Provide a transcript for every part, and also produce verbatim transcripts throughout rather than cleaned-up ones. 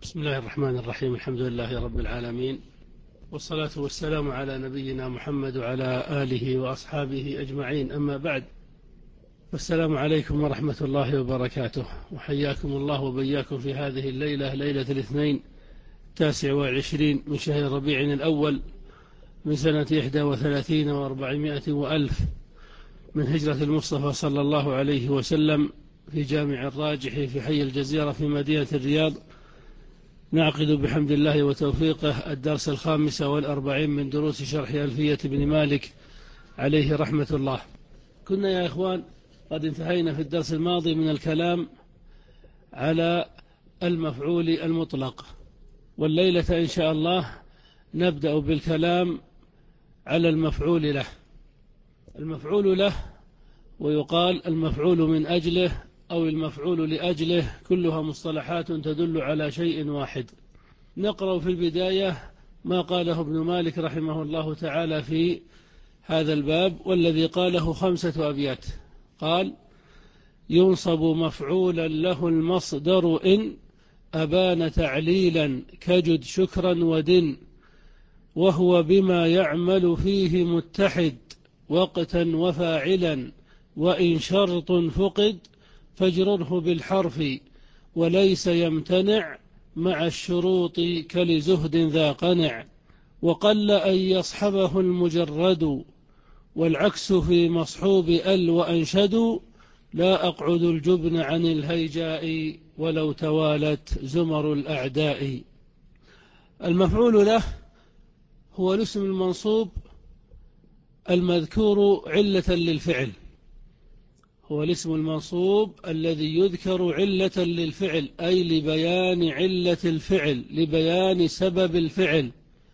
بسم الله الرحمن الرحيم. الحمد لله رب العالمين، والصلاة والسلام على نبينا محمد وعلى آله وأصحابه أجمعين. أما بعد، فالسلام عليكم ورحمة الله وبركاته، وحياكم الله وبياكم في هذه الليلة، ليلة الاثنين التاسع والعشرين من شهر ربيع الأول من سنة إحدى وثلاثين وأربعمائة وألف من هجرة المصطفى صلى الله عليه وسلم، في جامع الراجح في حي الجزيرة في مدينة الرياض. نعقد بحمد الله وتوفيقه الدرس الخامس والأربعين من دروس شرح ألفية بن مالك عليه رحمة الله. كنا يا إخوان قد انتهينا في الدرس الماضي من الكلام على المفعول المطلق، والليلة إن شاء الله نبدأ بالكلام على المفعول له. المفعول له، ويقال المفعول من أجله أو المفعول لأجله، كلها مصطلحات تدل على شيء واحد. نقرأ في البداية ما قاله ابن مالك رحمه الله تعالى في هذا الباب، والذي قاله خمسة أبيات. قال: ينصب مفعولا له المصدر إن أبان تعليلا كجد شكرا ودن، وهو بما يعمل فيه متحد وقتا وفاعلا، وإن شرط فقد فاجرره بالحرف، وليس يمتنع مع الشروط كلزهد ذا قنع، وقل أن يصحبه المجرد، والعكس في مصحوب أل وأنشد، لا أقعد الجبن عن الهيجاء ولو توالت زمر الأعداء. المفعول له هو الاسم المنصوب المذكور علة للفعل، هو الاسم المنصوب الذي يذكر علة للفعل، أي لبيان علة الفعل، لبيان سبب الفعل.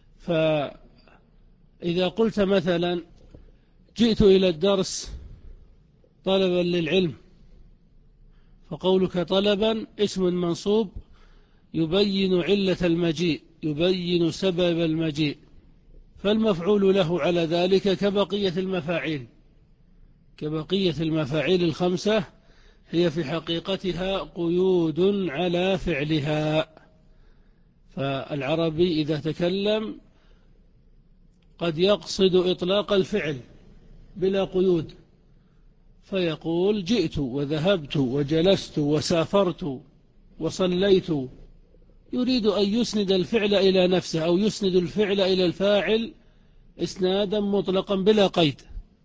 فإذا قلت مثلا: جئت إلى الدرس طلبا للعلم، فقولك طلبا اسم منصوب يبين علة المجيء، يبين سبب المجيء، فالمفعول له على ذلك كبقية المفاعيل، كبقية المفاعيل الخمسة، هي في حقيقتها قيود على فعلها. فالعربي إذا تكلم قد يقصد إطلاق الفعل بلا قيود، فيقول: جئت وذهبت وجلست وسافرت وصليت، يريد أن يسند الفعل إلى نفسه، أو يسند الفعل إلى الفاعل إسنادا مطلقا بلا قيد.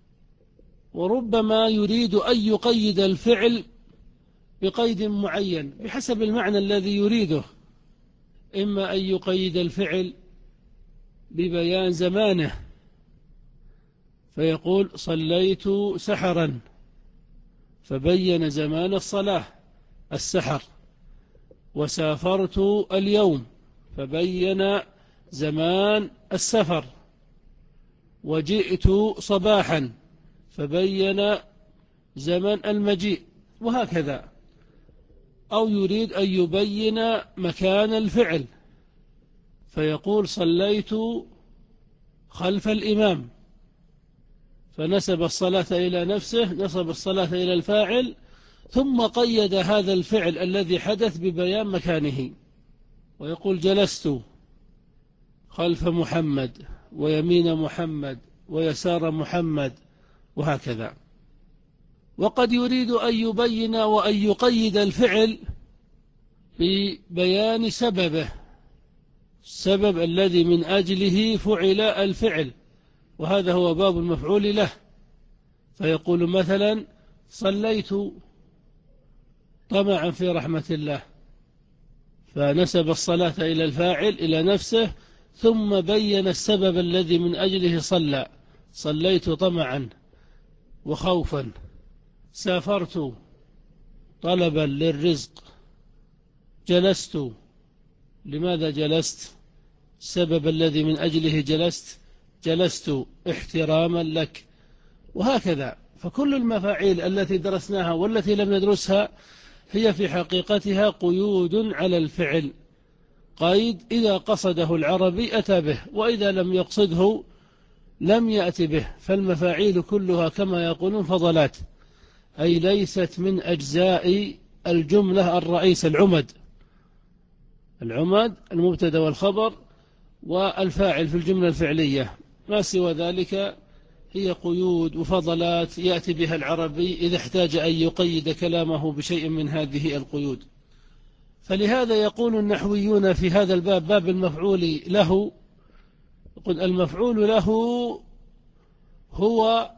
وربما يريد أن يقيد الفعل بقيد معين بحسب المعنى الذي يريده، إما أن يقيد الفعل ببيان زمانه، فيقول: صليت سحرا، فبين زمان الصلاة السحر، وسافرت اليوم، فبين زمان السفر، وجئت صباحا، فبين زمن المجيء، وهكذا. أو يريد أن يبين مكان الفعل، فيقول: صليت خلف الإمام، فنسب الصلاة إلى نفسه، نسب الصلاة إلى الفاعل، ثم قيد هذا الفعل الذي حدث ببيان مكانه، ويقول: جلست خلف محمد، ويمين محمد، ويسار محمد، وهكذا. وقد يريد أن يبين وأن يقيد الفعل ببيان سببه، السبب الذي من أجله فعل الفعل، وهذا هو باب المفعول له. فيقول مثلا: صليت طمعا في رحمة الله، فنسب الصلاة إلى الفاعل إلى نفسه، ثم بين السبب الذي من أجله صلى: صليت طمعا وخوفا، سافرت طلبا للرزق، جلست. لماذا جلست؟ السبب الذي من أجله جلست: جلست احتراما لك، وهكذا. فكل المفاعيل التي درسناها والتي لم ندرسها هي في حقيقتها قيود على الفعل، قيد إذا قصده العربي أتى به، وإذا لم يقصده لم يأتي به. فالمفاعيل كلها كما يقولون فضلات، أي ليست من أجزاء الجملة الرئيس العمد. العماد المبتدأ والخبر والفاعل في الجملة الفعلية، ما سوى ذلك هي قيود وفضلات يأتي بها العربي إذا احتاج أن يقيد كلامه بشيء من هذه القيود. فلهذا يقول النحويون في هذا الباب، باب المفعول له، يقول المفعول له هو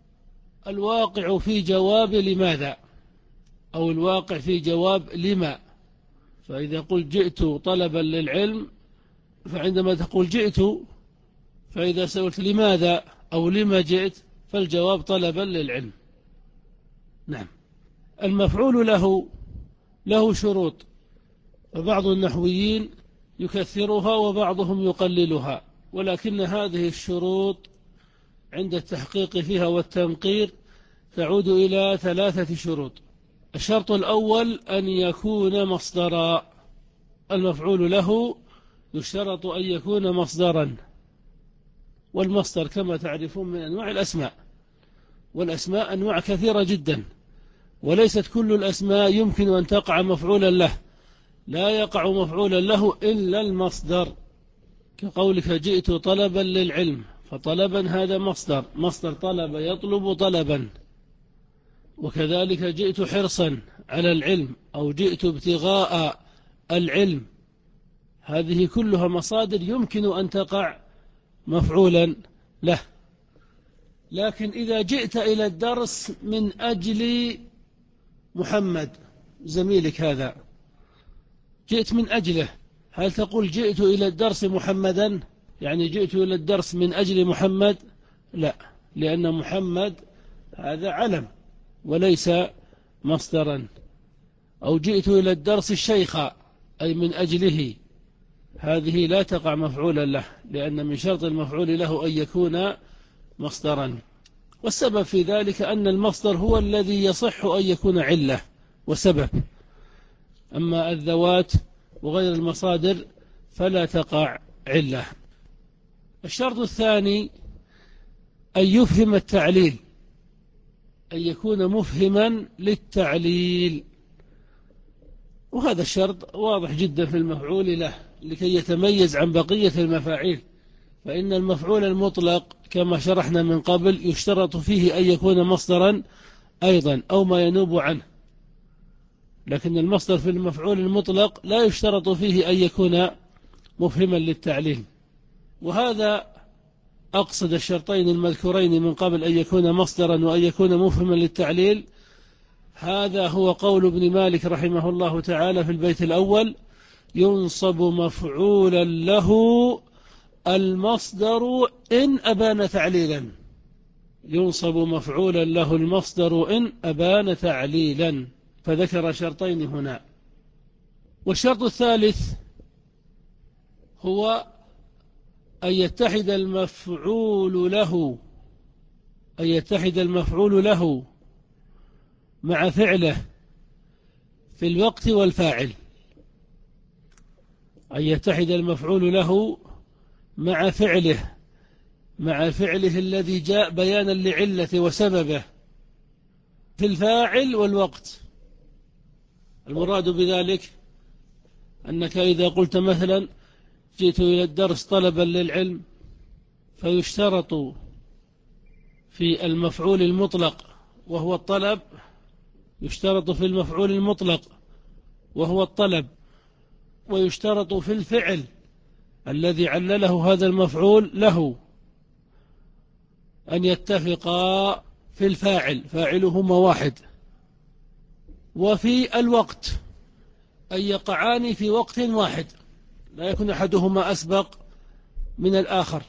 الواقع في جواب لماذا، أو الواقع في جواب لما. فإذا قلت جئت طلبا للعلم، فعندما تقول جئت، فإذا سألت لماذا أو لما جئت، فالجواب طلبا للعلم. نعم. المفعول له له شروط، وبعض النحويين يكثرها وبعضهم يقللها، ولكن هذه الشروط عند التحقيق فيها والتنقير تعود إلى ثلاثة شروط. الشرط الأول أن يكون مصدرا، المفعول له يشترط أن يكون مصدرا، والمصدر كما تعرفون من أنواع الأسماء، والأسماء أنواع كثيرة جدا، وليست كل الأسماء يمكن أن تقع مفعولا له، لا يقع مفعولا له إلا المصدر، كقولك جئت طلبا للعلم، فطلبا هذا مصدر، مصدر طلب يطلب طلبا. وكذلك جئت حرصا على العلم، أو جئت ابتغاء العلم، هذه كلها مصادر يمكن أن تقع مفعولا له. لكن إذا جئت إلى الدرس من أجل محمد زميلك هذا، جئت من أجله، هل تقول جئت إلى الدرس محمدا، يعني جئت إلى الدرس من أجل محمد؟ لا، لأن محمد هذا علم وليس مصدرا. أو جئت إلى الدرس الشيخ أي من أجله، هذه لا تقع مفعولا له، لأن من شرط المفعول له أن يكون مصدرا. والسبب في ذلك أن المصدر هو الذي يصح أن يكون علة وسبب، أما الذوات وغير المصادر فلا تقع علة. الشرط الثاني أن يفهم التعليل، أن يكون مفهما للتعليل، وهذا الشرط واضح جدا في المفعول له لكي يتميز عن بقية المفاعيل. فإن المفعول المطلق كما شرحنا من قبل يشترط فيه أن يكون مصدرا أيضا أو ما ينوب عنه، لكن المصدر في المفعول المطلق لا يشترط فيه أن يكون مفهما للتعليل. وهذا أقصد الشرطين المذكورين من قبل، أن يكون مصدرا وأن يكون مفهما للتعليل. هذا هو قول ابن مالك رحمه الله تعالى في البيت الأول: ينصب مفعولا له المصدر إن أبان تعليلا. ينصب مفعولا له المصدر إن أبان تعليلا، فذكر شرطين هنا. والشرط الثالث هو أن يتحد المفعول له أن يتحد المفعول له مع فعله في الوقت والفاعل. أن يتحد المفعول له مع فعله مع فعله الذي جاء بيانا لعلة وسببه في الفاعل والوقت. المراد بذلك أنك إذا قلت مثلا جئت إلى الدرس طلبا للعلم، فيشترط في المفعول المطلق وهو الطلب يشترط في المفعول المطلق وهو الطلب ويشترط في الفعل الذي علله هذا المفعول له أن يتفقا في الفاعل، فاعلهما واحد، وفي الوقت أن يقعان في وقت واحد، لا يكون أحدهما أسبق من الآخر.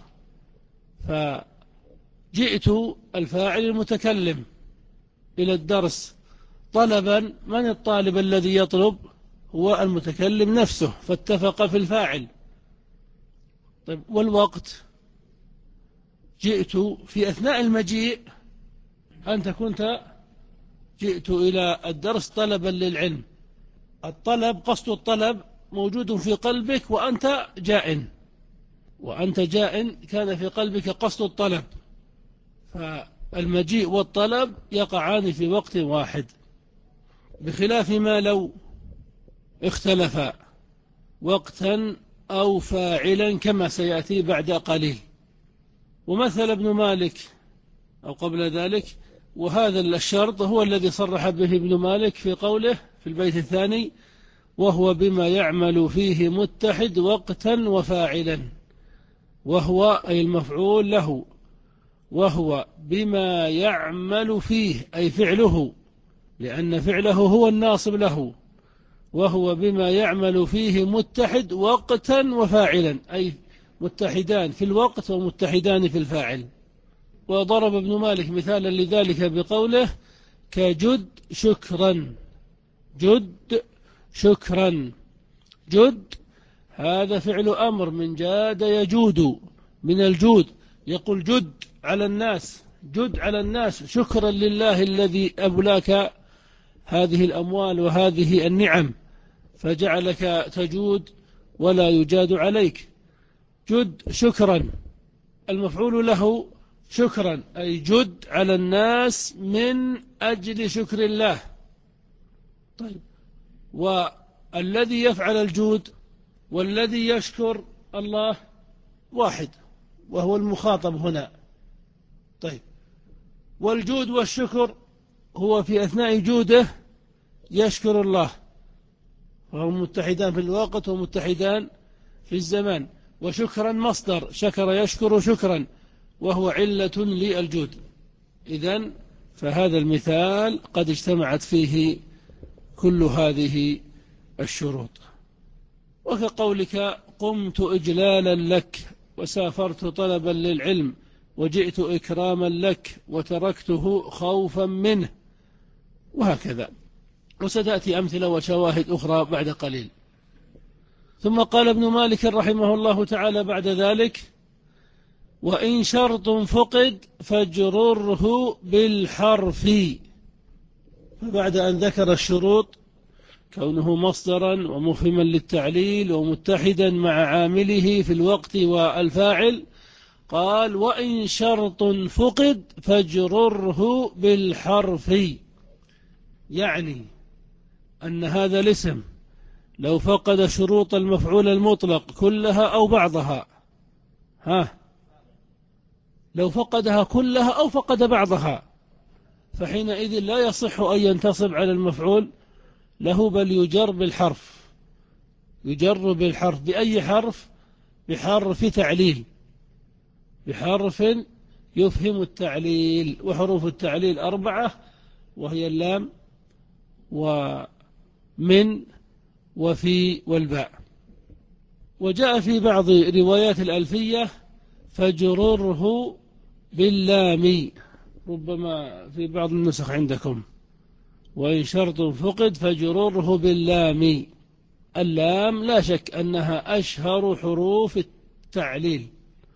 فجئت الفاعل المتكلم إلى الدرس طلبا، من الطالب الذي يطلب؟ هو المتكلم نفسه، فاتفق في الفاعل. طيب والوقت؟ جئت في أثناء المجيء، أنت كنت جئت إلى الدرس طلبا للعلم، الطلب قصد الطلب موجود في قلبك وأنت جاء وأنت جاء كان في قلبك قصد الطلب، فالمجيء والطلب يقعان في وقت واحد، بخلاف ما لو اختلفا وقتا أو فاعلا كما سيأتي بعد قليل. ومثل ابن مالك أو قبل ذلك، وهذا الشرط هو الذي صرح به ابن مالك في قوله في البيت الثاني: وهو بما يعمل فيه متحد وقتا وفاعلا. وهو أي المفعول له، وهو بما يعمل فيه أي فعله، لأن فعله هو الناصب له. وهو بما يعمل فيه متحد وقتا وفاعلا، أي متحدان في الوقت ومتحدان في الفاعل. وضرب ابن مالك مثالا لذلك بقوله: كجد شكرا. جد شكرا. جد هذا فعل أمر من جاد يجود، من الجود. يقول جد على الناس، جد على الناس شكرا لله الذي أبلاك هذه الأموال وهذه النعم، فجعلك تجود ولا يجاد عليك. جد شكرا، المفعول له شكرا، أي جد على الناس من أجل شكر الله. طيب، والذي يفعل الجود والذي يشكر الله واحد، وهو المخاطب هنا. طيب، والجود والشكر هو في أثناء جوده يشكر الله، وهم متحدان في الوقت ومتحدان في الزمان. وشكرا مصدر شكر يشكر شكرا، وهو علة للجود. إذن فهذا المثال قد اجتمعت فيه كل هذه الشروط. وكقولك: قمت إجلالا لك، وسافرت طلبا للعلم، وجئت إكراما لك، وتركته خوفا منه، وهكذا. وستأتي أمثلة وشواهد أخرى بعد قليل. ثم قال ابن مالك رحمه الله تعالى بعد ذلك: وإن شرط فقد فاجرره بالحرف. فبعد أن ذكر الشروط كونه مصدرا ومفهما للتعليل ومتحدا مع عامله في الوقت والفاعل، قال: وإن شرط فقد فاجرره بالحرف. يعني أن هذا الاسم لو فقد شروط المفعول المطلق كلها أو بعضها، ها لو فقدها كلها أو فقد بعضها، فحينئذ لا يصح أن ينتصب على المفعول له، بل يجر بالحرف. يجر بالحرف. بأي حرف؟ بحرف تعليل، بحرف يفهم التعليل. وحروف التعليل أربعة، وهي اللام ومن وفي والباء. وجاء في بعض روايات الألفية: فاجرره باللام، ربما في بعض النسخ عندكم: وإن شرط فقد فاجرره باللام. اللام لا شك أنها أشهر حروف التعليل،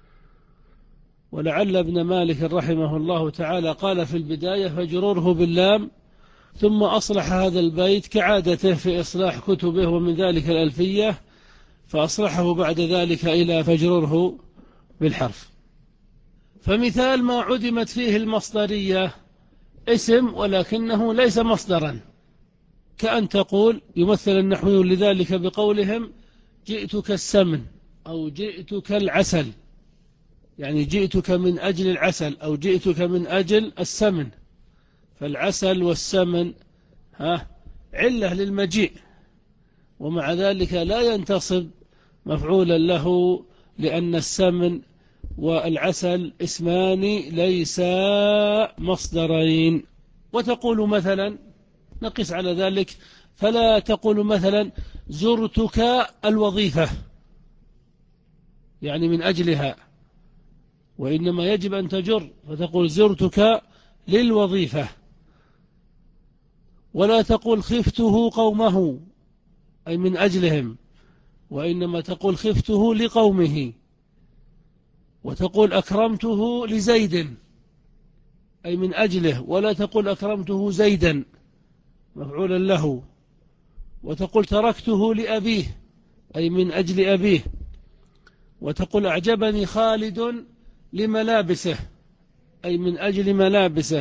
ولعل ابن مالك رحمه الله تعالى قال في البداية: فاجرره باللام، ثم أصلح هذا البيت كعادته في إصلاح كتبه، ومن ذلك الألفية، فأصلحه بعد ذلك إلى فاجرره بالحرف. فمثال ما عدمت فيه المصدرية: اسم ولكنه ليس مصدرا، كأن تقول، يمثل النحويون لذلك بقولهم: جئتك السمن، أو جئتك العسل، يعني جئتك من أجل العسل، أو جئتك من أجل السمن. فالعسل والسمن ها علة للمجيء، ومع ذلك لا ينتصب مفعولا له، لأن السمن والعسل اسمان ليسا مصدرين. وتقول مثلا، نقس على ذلك، فلا تقول مثلا: زرتك الوظيفة، يعني من أجلها، وإنما يجب أن تجر فتقول: زرتك للوظيفة. ولا تقول: خفته قومه، أي من أجلهم، وإنما تقول: خفته لقومه. وتقول: أكرمته لزيد، أي من أجله، ولا تقول: أكرمته زيدا مفعولا له. وتقول: تركته لأبيه، أي من أجل أبيه. وتقول: أعجبني خالد لملابسه، أي من أجل ملابسه.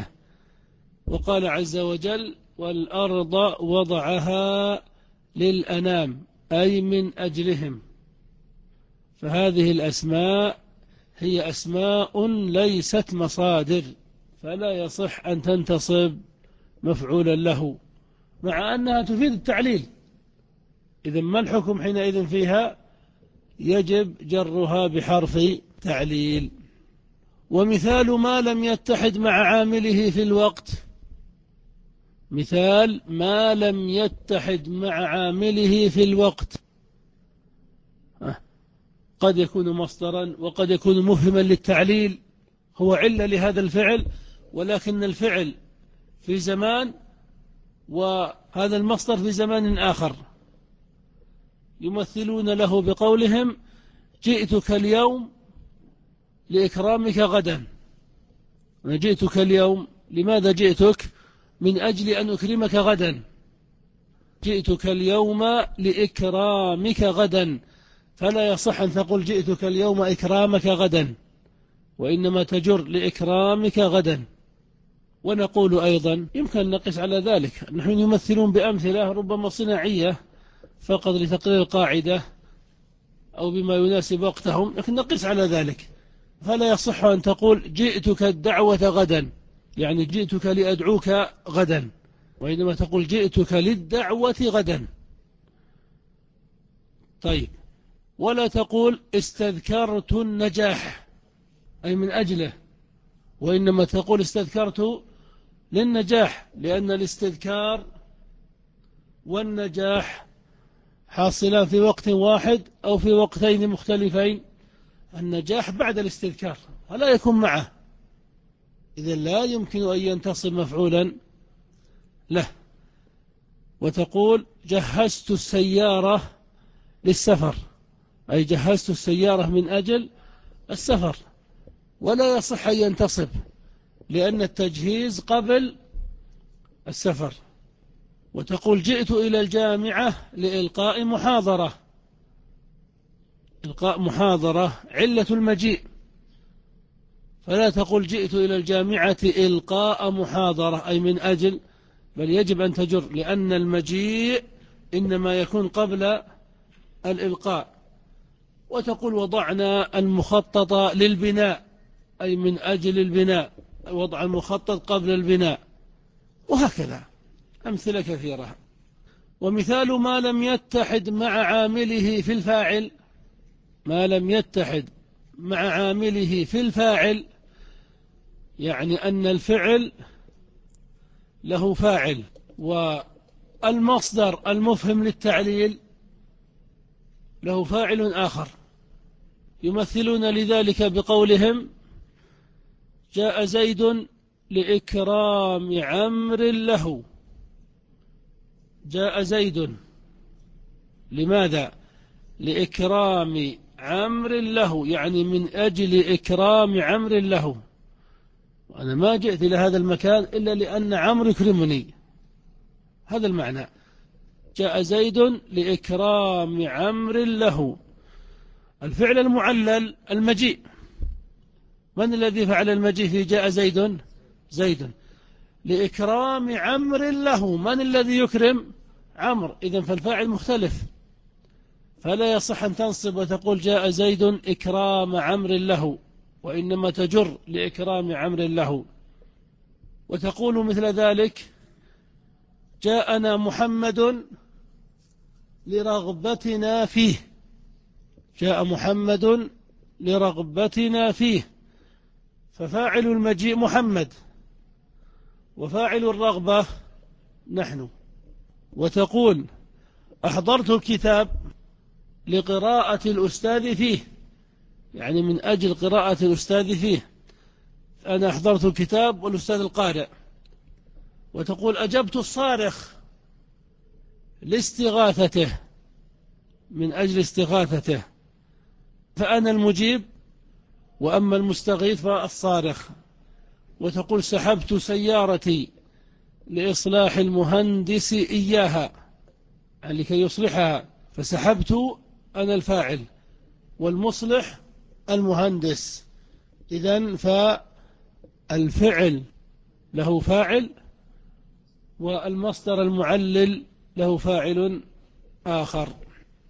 وقال عز وجل: والأرض وضعها للأنام، أي من أجلهم. فهذه الأسماء هي أسماء ليست مصادر، فلا يصح أن تنتصب مفعولا له، مع أنها تفيد التعليل. إذن ما الحكم حينئذ فيها؟ يجب جرها بحرف تعليل. ومثال ما لم يتحد مع عامله في الوقت، مثال ما لم يتحد مع عامله في الوقت، قد يكون مصدرا وقد يكون مفهما للتعليل، هو علة لهذا الفعل، ولكن الفعل في زمان وهذا المصدر في زمان آخر. يمثلون له بقولهم جئتك اليوم لإكرامك غدا. أنا جئتك اليوم، لماذا جئتك؟ من أجل أن أكرمك غدا. جئتك اليوم لإكرامك غدا، فلا يصح أن تقول جئتك اليوم إكرامك غدا، وإنما تجر لإكرامك غدا. ونقول أيضا يمكن أن نقس على ذلك، نحن يمثلون بأمثلة ربما صناعية فقط لتقرير القاعدة أو بما يناسب وقتهم، لكن نقس على ذلك. فلا يصح أن تقول جئتك الدعوة غدا، يعني جئتك لأدعوك غدا، وإنما تقول جئتك للدعوة غدا. طيب، ولا تقول استذكرت النجاح أي من أجله، وإنما تقول استذكرت للنجاح، لأن الاستذكار والنجاح حاصلان في وقت واحد أو في وقتين مختلفين. النجاح بعد الاستذكار ولا يكون معه، إذا لا يمكن أن ينتصب مفعولا له. وتقول جهزت السيارة للسفر، أي جهزت السيارة من أجل السفر، ولا يصح أن ينتصب لأن التجهيز قبل السفر. وتقول جئت إلى الجامعة لإلقاء محاضرة، إلقاء محاضرة علة المجيء، فلا تقول جئت إلى الجامعة إلقاء محاضرة أي من أجل، بل يجب أن تجر، لأن المجيء إنما يكون قبل الإلقاء. وتقول وضعنا المخطط للبناء أي من أجل البناء، وضع المخطط قبل البناء، وهكذا أمثلة كثيرة. ومثال ما لم يتحد مع عامله في الفاعل، ما لم يتحد مع عامله في الفاعل يعني أن الفعل له فاعل، والمصدر المفهم للتعليل له فاعل آخر. يمثلون لذلك بقولهم جاء زيد لإكرام عمر له. جاء زيد لماذا؟ لإكرام عمر له، يعني من أجل إكرام عمر له. وأنا ما جئت إلى هذا المكان إلا لأن عمرو يكرمني، هذا المعنى. جاء زيد لإكرام عمرو له. الفعل المعلل المجيء، من الذي فعل المجيء في جاء زيد؟ زيد. لإكرام عمرو له، من الذي يكرم؟ عمرو. إذن فالفاعل مختلف، فلا يصح أن تنصب وتقول جاء زيد إكرام عمرو له، وإنما تجر لإكرام عمرو له. وتقول مثل ذلك جاءنا محمد لرغبتنا فيه. جاء محمد لرغبتنا فيه، ففاعل المجيء محمد، وفاعل الرغبة نحن. وتقول أحضرت الكتاب لقراءة الأستاذ فيه، يعني من أجل قراءة الأستاذ فيه، أنا أحضرت الكتاب والأستاذ القارئ. وتقول أجبت الصارخ لاستغاثته، من أجل استغاثته، فأنا المجيب وأما المستغيث فالصارخ. وتقول سحبت سيارتي لإصلاح المهندس إياها، يعني لكي يصلحها، فسحبت أنا الفاعل والمصلح المهندس. إذن فالفعل له فاعل والمصدر المعلل له فاعل آخر.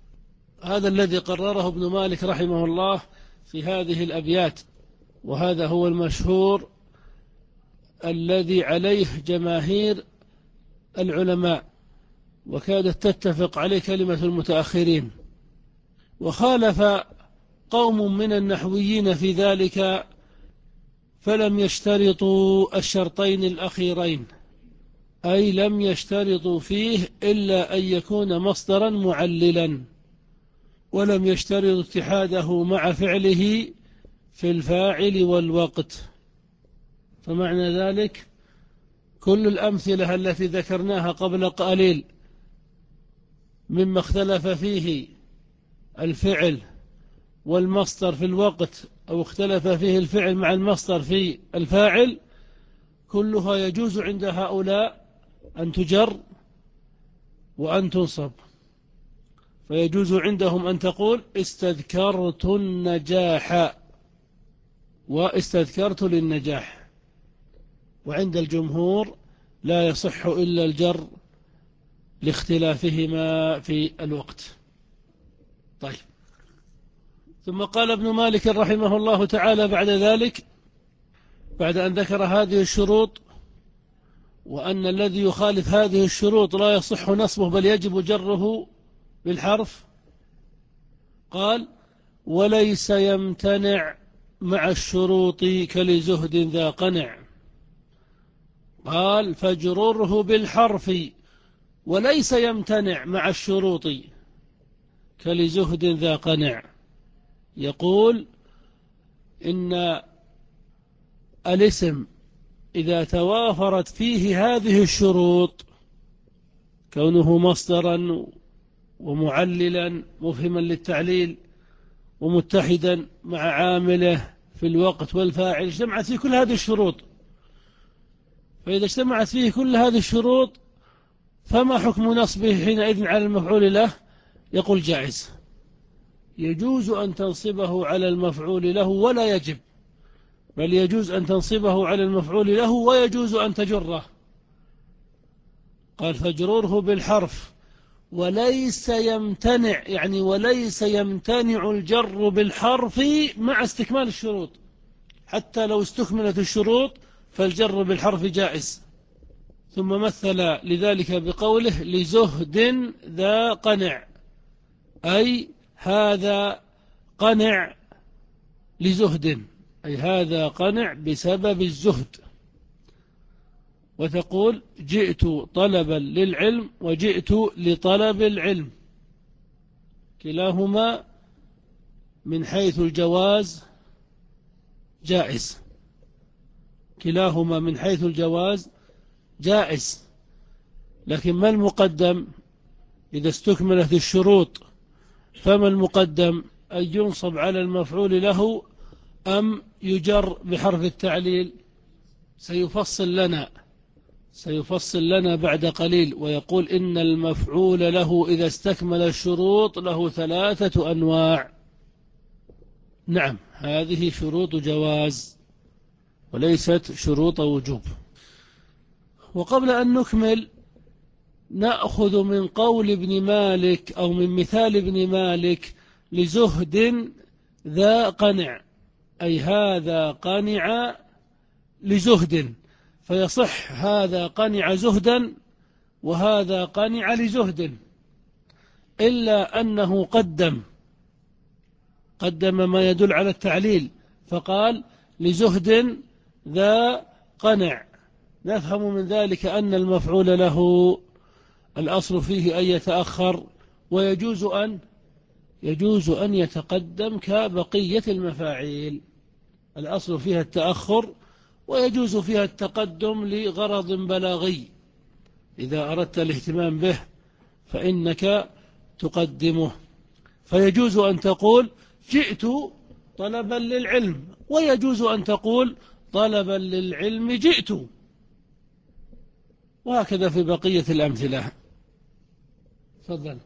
هذا الذي قرره ابن مالك رحمه الله في هذه الأبيات، وهذا هو المشهور الذي عليه جماهير العلماء، وكادت تتفق عليه كلمة المتأخرين. وخالف قوم من النحويين في ذلك فلم يشترطوا الشرطين الأخيرين، أي لم يشترطوا فيه إلا أن يكون مصدرا معللا، ولم يشترط اتحاده مع فعله في الفاعل والوقت. فمعنى ذلك كل الأمثلة التي ذكرناها قبل قليل مما اختلف فيه الفعل والمصدر في الوقت، أو اختلف فيه الفعل مع المصدر في الفاعل، كلها يجوز عند هؤلاء أن تجر وأن تنصب. فيجوز عندهم أن تقول استذكرت النجاح واستذكرت للنجاح، وعند الجمهور لا يصح إلا الجر لاختلافهما في الوقت. طيب، ثم قال ابن مالك رحمه الله تعالى بعد ذلك، بعد أن ذكر هذه الشروط وأن الذي يخالف هذه الشروط لا يصح نصبه بل يجب جره بالحرف، قال وليس يمتنع مع الشروط كلزهد ذا قنع. قال فاجرره بالحرف وليس يمتنع مع الشروط كلزهد ذا قنع. يقول إن الاسم إذا توافرت فيه هذه الشروط، كونه مصدرا ومعللا مفهما للتعليل ومتحدا مع عامله في الوقت والفاعل، اجتمعت فيه كل هذه الشروط. فإذا اجتمعت فيه كل هذه الشروط فما حكم نصبه حينئذ على المفعول له؟ يقول جائز، يجوز أن تنصبه على المفعول له ولا يجب، بل يجوز أن تنصبه على المفعول له ويجوز أن تجره. قال فاجرره بالحرف وليس يمتنع، يعني وليس يمتنع الجر بالحرف مع استكمال الشروط، حتى لو استكملت الشروط فالجر بالحرف جائز. ثم مثل لذلك بقوله لزهد ذا قنع، أي هذا قنع لزهد، أي هذا قنع بسبب الزهد. وتقول جئت طلبا للعلم وجئت لطلب العلم، كلاهما من حيث الجواز جائز، كلاهما من حيث الجواز جائز. لكن ما المقدم إذا استكملت الشروط؟ فما المقدم، أن ينصب على المفعول له أم يجر بحرف التعليل؟ سيفصل لنا سيفصل لنا بعد قليل ويقول إن المفعول له إذا استكمل الشروط له ثلاثة أنواع. نعم، هذه شروط جواز وليست شروط وجوب. وقبل أن نكمل نأخذ من قول ابن مالك أو من مثال ابن مالك لزهد ذا قنع، أي هذا قنع لزهد، فيصح هذا قنع زهدا وهذا قنع لزهد، إلا أنه قدم قدم ما يدل على التعليل فقال لزهد ذا قنع. نفهم من ذلك أن المفعول له الأصل فيه أن يتأخر، ويجوز أن يجوز أن يتقدم كبقية المفاعيل. الأصل فيها التأخر ويجوز فيها التقدم لغرض بلاغي، إذا أردت الاهتمام به فإنك تقدمه. فيجوز أن تقول جئت طلبا للعلم، ويجوز أن تقول طلبا للعلم جئت، وهكذا في بقية الأمثلة. تفضل.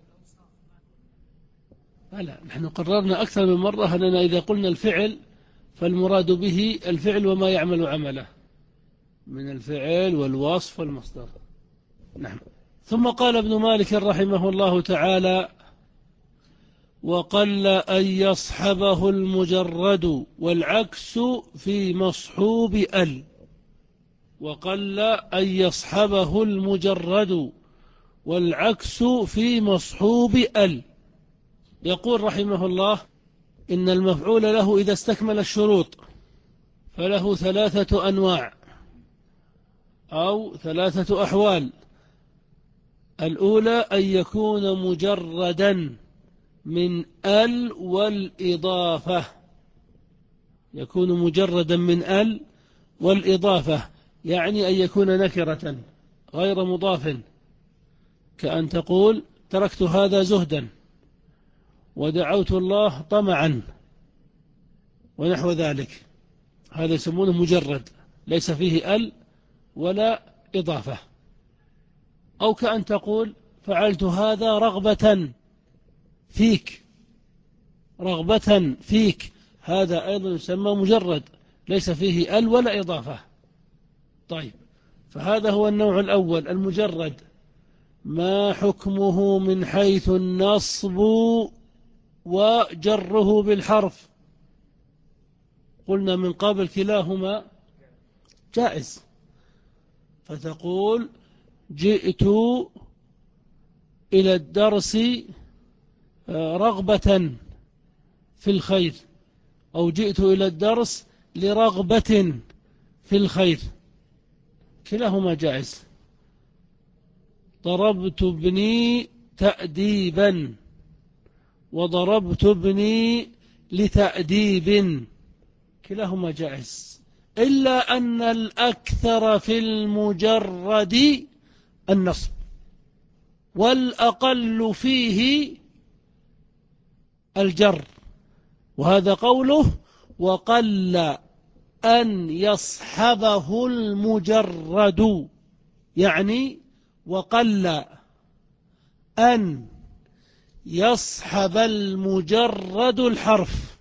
لا، نحن قررنا أكثر من مرة أننا إذا قلنا الفعل فالمراد به الفعل وما يعمل عمله من الفعل والوصف والمصدر. نعم. ثم قال ابن مالك رحمه الله تعالى وقل أن يصحبه المجرد، والعكس في مصحوب ال. وقل أن يصحبه المجرد، والعكس في مصحوب ال. يقول رحمه الله: إن المفعول له إذا استكمل الشروط فله ثلاثة أنواع أو ثلاثة أحوال. الأولى أن يكون مجردا من ال والإضافة، يكون مجردا من ال والإضافة، يعني أن يكون نكرة غير مضاف، كأن تقول: تركت هذا زهدا ودعوت الله طمعا، ونحو ذلك. هذا يسمونه مجرد ليس فيه ال ولا إضافة. أو كأن تقول: فعلت هذا رغبة فيك، رغبة فيك، هذا أيضا يسمى مجرد ليس فيه ال ولا إضافة. طيب، فهذا هو النوع الأول المجرد. ما حكمه من حيث النصب وجره بالحرف؟ قلنا من قبل كلاهما جائز، فتقول: جئت إلى الدرس رغبة في الخير، أو جئت إلى الدرس لرغبة في الخير، كلاهما جائز. ضربت ابني تأديبا، وضربت ابني لتأديب، كلاهما جائز، إلا أن الأكثر في المجرد النصب، والأقل فيه الجر. وهذا قوله: وقل أن يصحبه المجرد، يعني وقل أن يصحب المجرد الحرف،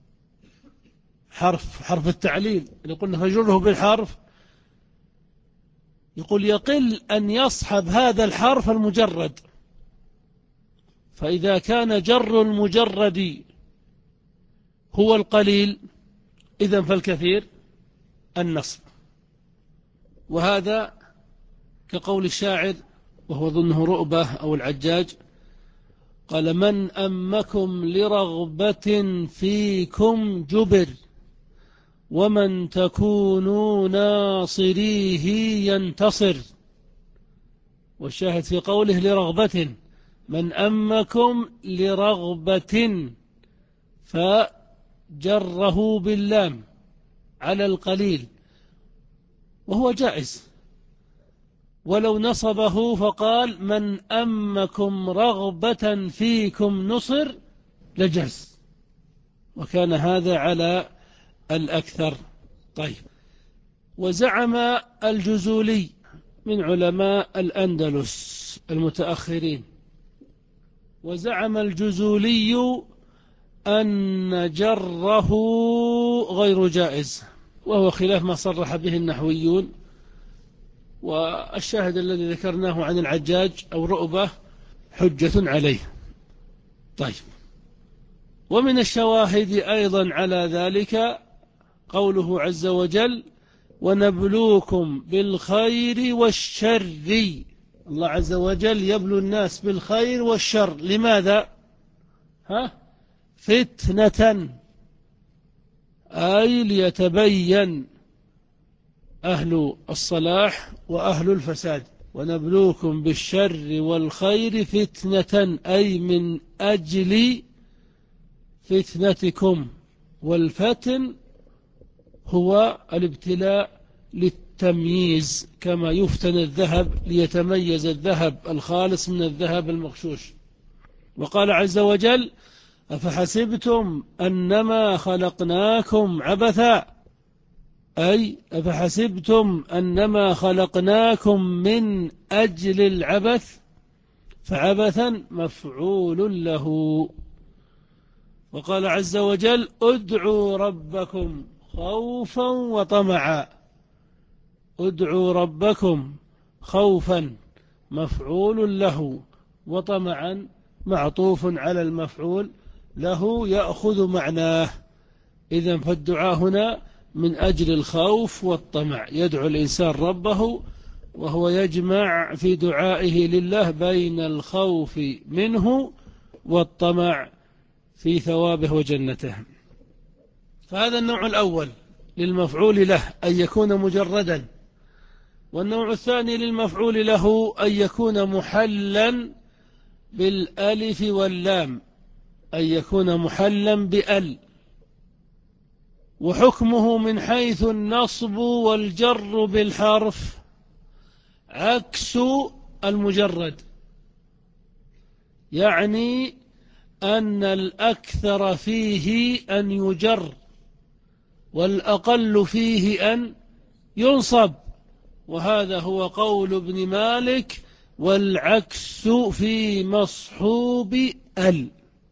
حرف حرف التعليل اللي قلنا فجره بالحرف، يقول يقل أن يصحب هذا الحرف المجرد. فإذا كان جر المجرد هو القليل، إذن فالكثير النصب. وهذا كقول الشاعر، وهو ظنه رؤبة أو العجاج، قال: من أمكم لرغبة فيكم جبر، ومن تكونوا ناصريه ينتصر. والشاهد في قوله لرغبة، من أمكم لرغبة، فجره باللام على القليل، وهو جائز. ولو نصبه فقال: من أمكم رغبة فيكم نصر، لجاز، وكان هذا على الأكثر. طيب، وزعم الجزولي من علماء الأندلس المتأخرين، وزعم الجزولي أن جره غير جائز، وهو خلاف ما صرح به النحويون. والشاهد الذي ذكرناه عن العجاج أو رؤبة حجة عليه. طيب، ومن الشواهد أيضا على ذلك قوله عز وجل: ونبلوكم بالخير والشر. الله عز وجل يبلو الناس بالخير والشر، لماذا؟ ها؟ فتنة، أي ليتبين أهل الصلاح وأهل الفساد. ونبلوكم بالشر والخير فتنة، أي من أجل فتنتكم. والفتن هو الابتلاء للتمييز، كما يفتن الذهب ليتميز الذهب الخالص من الذهب المغشوش. وقال عز وجل: أفحسبتم أنما خلقناكم عبثا، أي أفحسبتم أنما خلقناكم من أجل العبث، فعبثا مفعول له. وقال عز وجل: ادعوا ربكم خوفا وطمعا. ادعوا ربكم خوفا مفعول له، وطمعا معطوف على المفعول له يأخذ معناه. إذن فالدعاء هنا من أجل الخوف والطمع، يدعو الإنسان ربه وهو يجمع في دعائه لله بين الخوف منه والطمع في ثوابه وجنته. فهذا النوع الأول للمفعول له أن يكون مجردا. والنوع الثاني للمفعول له أن يكون محلا بالألف واللام، أن يكون محلا بأل. وحكمه من حيث النصب والجر بالحرف عكس المجرد، يعني أن الأكثر فيه أن يجر والأقل فيه أن ينصب، وهذا هو قول ابن مالك، والعكس في مصحوب أل.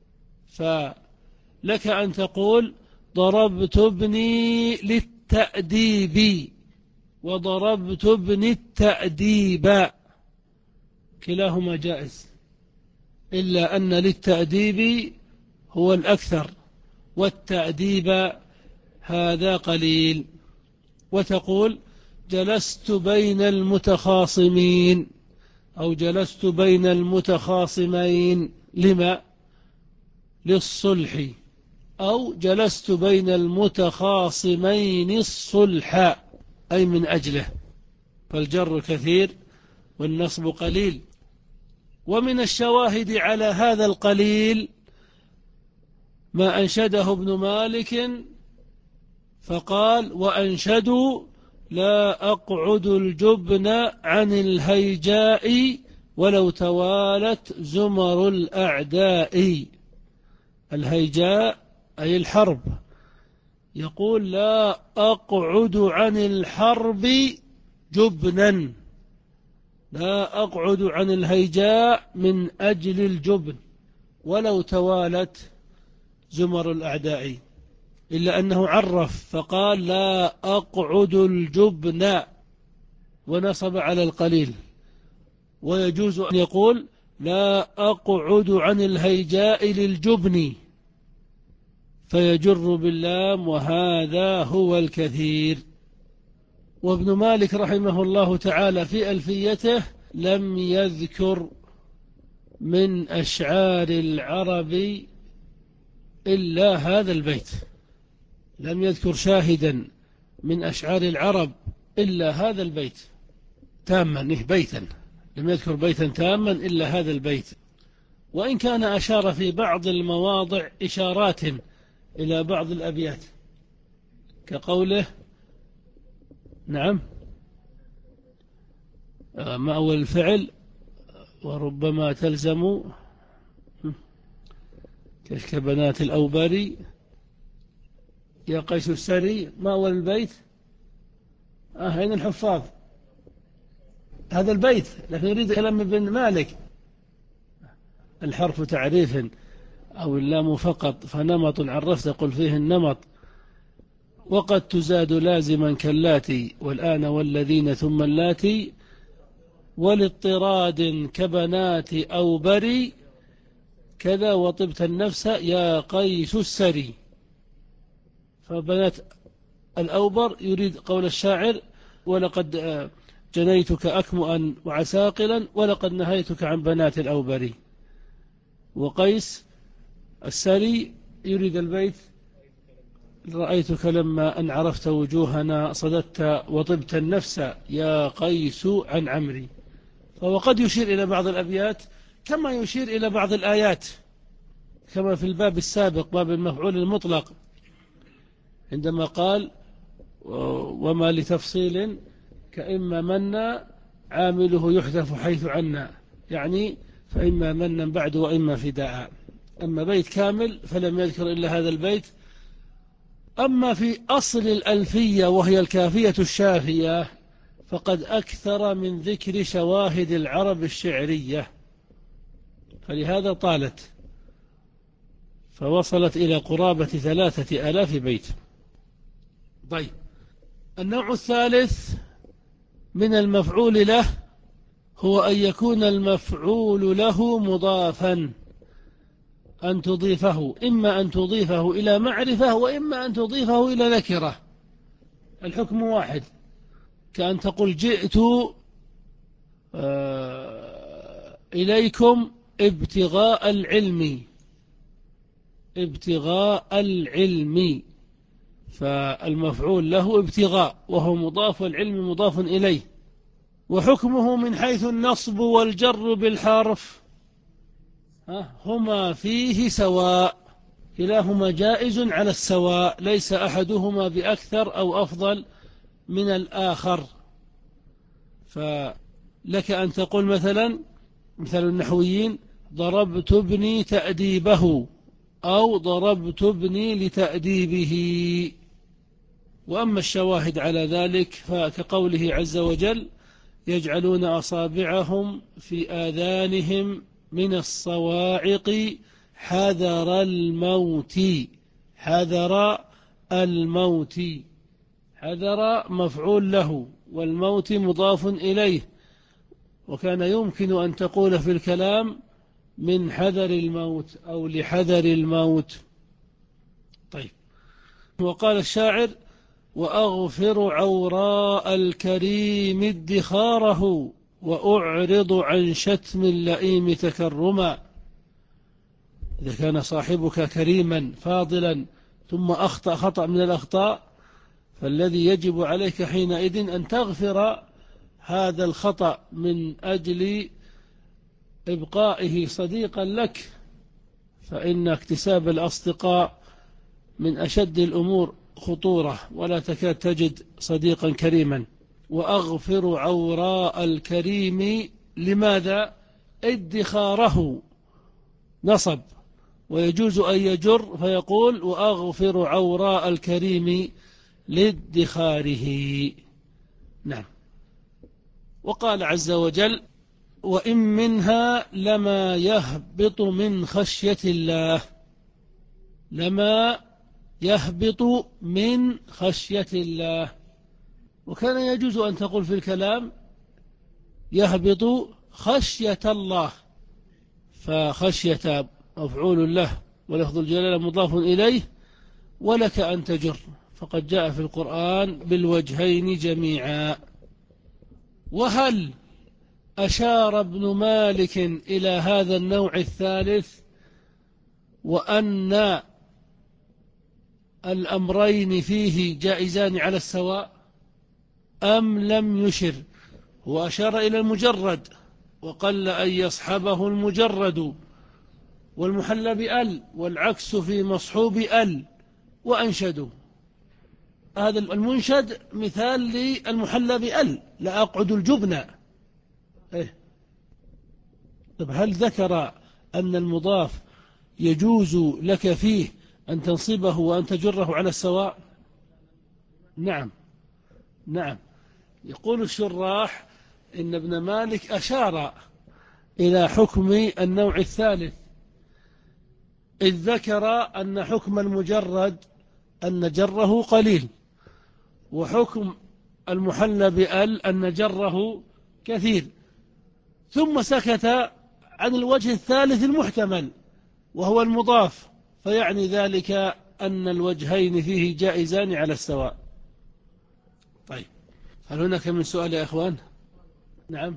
فلك أن تقول ضربت ابني للتأديب وضربت ابني التأديب، كلاهما جائز، إلا أن للتأديب هو الأكثر والتأديب هذا قليل. وتقول جلست بين المتخاصمين أو جلست بين المتخاصمين لما؟ للصلح، أو جلست بين المتخاصمين الصلح أي من أجله، فالجر كثير والنصب قليل. ومن الشواهد على هذا القليل ما أنشده ابن مالك فقال وأنشدوا لا أقعد الجبن عن الهيجاء ولو توالت زمر الأعداء. الهيجاء أي الحرب، يقول لا أقعد عن الحرب جبنا، لا أقعد عن الهيجاء من أجل الجبن ولو توالت زمر الأعداء، إلا أنه عرف فقال لا أقعد الجبن ونصب على القليل. ويجوز أن يقول لا أقعد عن الهيجاء للجبن فيجر باللام، وهذا هو الكثير. وابن مالك رحمه الله تعالى في ألفيته لم يذكر من أشعار العرب إلا هذا البيت، لم يذكر شاهدا من أشعار العرب إلا هذا البيت تاما، نه بيتا، لم يذكر بيتا تاما إلا هذا البيت. وإن كان أشار في بعض المواضع إشارات إلى بعض الأبيات كقوله نعم مأوى الفعل وربما تلزم كبنات الأوبري يا قيس السري مأوى البيت. آه أين الحفاظ؟ هذا البيت، لكن يريد كلام ابن مالك. الحرف تعريف أو اللام فقط، فنمط عرفت قل فيه النمط. وقد تزاد لازما كاللاتي والآن والذين ثم اللاتي، ولاضطراد كبنات أوبري كذا وطبت النفس يا قيس السري. فبنات الأوبر يريد قول الشاعر ولقد جنيتك أكمؤا وعساقلا ولقد نهيتك عن بنات الأوبري. وقيس السري يريد البيت رأيتك لما أن عرفت وجوهنا صددت وطبت النفس يا قيس عن عمري. فهو قد يشير إلى بعض الأبيات كما يشير إلى بعض الآيات، كما في الباب السابق باب المفعول المطلق عندما قال وما لتفصيل كإما منا عامله يحذف حيث عنا، يعني فإما منا بعد وإما فداء. أما بيت كامل فلم يذكر إلا هذا البيت. أما في أصل الألفية وهي الكافية الشافية فقد أكثر من ذكر شواهد العرب الشعرية، فلهذا طالت فوصلت إلى قرابة ثلاثة آلاف بيت. طيب، النوع الثالث من المفعول له هو أن يكون المفعول له مضافا، أن تضيفه، إما أن تضيفه إلى معرفة وإما أن تضيفه إلى نكرة، الحكم واحد. كأن تقول جئت إليكم ابتغاء العلم، ابتغاء العلم، فالمفعول له ابتغاء وهو مضاف، والعلم مضاف إليه. وحكمه من حيث النصب والجر بالحرف هما فيه سواء، كلاهما جائز على السواء، ليس أحدهما بأكثر أو أفضل من الآخر. فلك أن تقول مثلا مثل النحويين ضربت ابني تأديبه، أو ضربت ابني لتأديبه. وأما الشواهد على ذلك فكقوله عز وجل يجعلون أصابعهم في آذانهم من الصواعق حذر الموت، حذر الموت، حذر مفعول له والموت مضاف إليه، وكان يمكن أن تقول في الكلام من حذر الموت أو لحذر الموت. طيب، وقال الشاعر وأغفر عوراء الكريم ادخاره وأعرض عن شتم اللئيم تكرما. إذا كان صاحبك كريما فاضلا ثم أخطأ خطأ من الأخطاء، فالذي يجب عليك حينئذ أن تغفر هذا الخطأ من أجل إبقائه صديقا لك، فإن اكتساب الأصدقاء من أشد الأمور خطورة، ولا تكاد تجد صديقا كريما. وأغفر عوراء الكريم، لماذا؟ ادخاره نصب، ويجوز أن يجر فيقول وأغفر عوراء الكريم لادخاره. نعم. وقال عز وجل وإن منها لما يهبط من خشية الله، لما يهبط من خشية الله. وكان يجوز أن تقول في الكلام يهبط خشية الله، فخشية مفعول له ولفظ الجلالة مضاف إليه، ولك أن تجر، فقد جاء في القرآن بالوجهين جميعا. وهل أشار ابن مالك إلى هذا النوع الثالث وأن الأمرين فيه جائزان على السواء، أم لم يشر؟ وأشار إلى المجرد، وقل أن يصحبه المجرد والمحل بأل، والعكس في مصحوب أل، وأنشدوا. هذا المنشد مثال للمحل بأل، لا أقعد الجبن. إيه؟ طب هل ذكر أن المضاف يجوز لك فيه أن تنصبه وأن تجره على السواء؟ نعم، نعم. يقول الشراح إن ابن مالك أشار إلى حكم النوع الثالث، إذ ذكر أن حكم المجرد أن جره قليل، وحكم المحل بأل أن جره كثير، ثم سكت عن الوجه الثالث المحتمل وهو المضاف، فيعني ذلك أن الوجهين فيه جائزان على السواء. طيب، هل هناك من سؤال يا أخوان؟ نعم.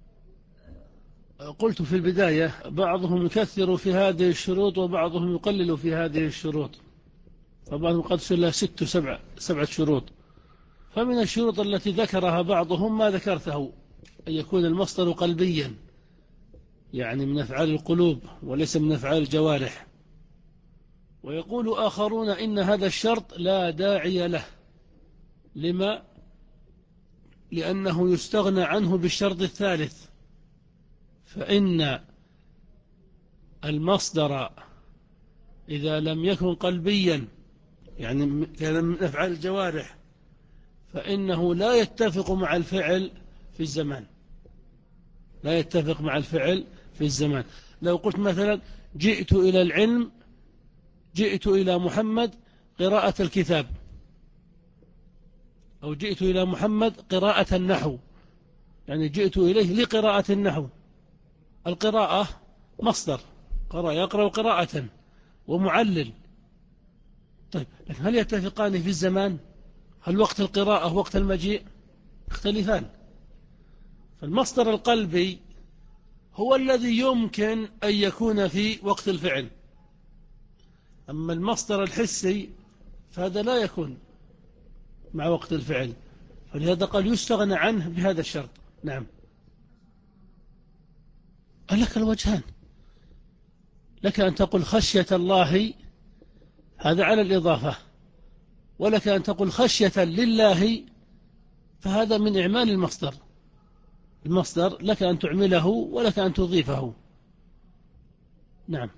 قلت في البداية بعضهم يكثر في هذه الشروط وبعضهم يقلل في هذه الشروط، فبعضهم قد سل ست سبع سبعة شروط. فمن الشروط التي ذكرها بعضهم ما ذكرته، أن يكون المصدر قلبيا، يعني من أفعال القلوب وليس من أفعال الجوارح. ويقول آخرون إن هذا الشرط لا داعي له. لما؟ لأنه يستغنى عنه بالشرط الثالث، فإن المصدر إذا لم يكن قلبيا، يعني كان من أفعال الجوارح، فإنه لا يتفق مع الفعل في الزمان، لا يتفق مع الفعل في الزمان. لو قلت مثلا جئت إلى العلم، جئت إلى محمد قراءة الكتاب، أو جئت إلى محمد قراءة النحو، يعني جئت إليه لقراءة النحو. القراءة مصدر قرأ يقرأ قراءة ومعلل. طيب لكن هل يتفقان في الزمان؟ هل وقت القراءة وقت المجيء؟ يختلفان. فالمصدر القلبي هو الذي يمكن أن يكون في وقت الفعل، أما المصدر الحسي فهذا لا يكون مع وقت الفعل، فلهذا قال يستغنى عنه بهذا الشرط. نعم. لك الوجهان، لك أن تقول خشية الله، هذا على الإضافة، ولك أن تقول خشية لله، فهذا من إعمال المصدر. المصدر لك أن تعمله ولك أن تضيفه. نعم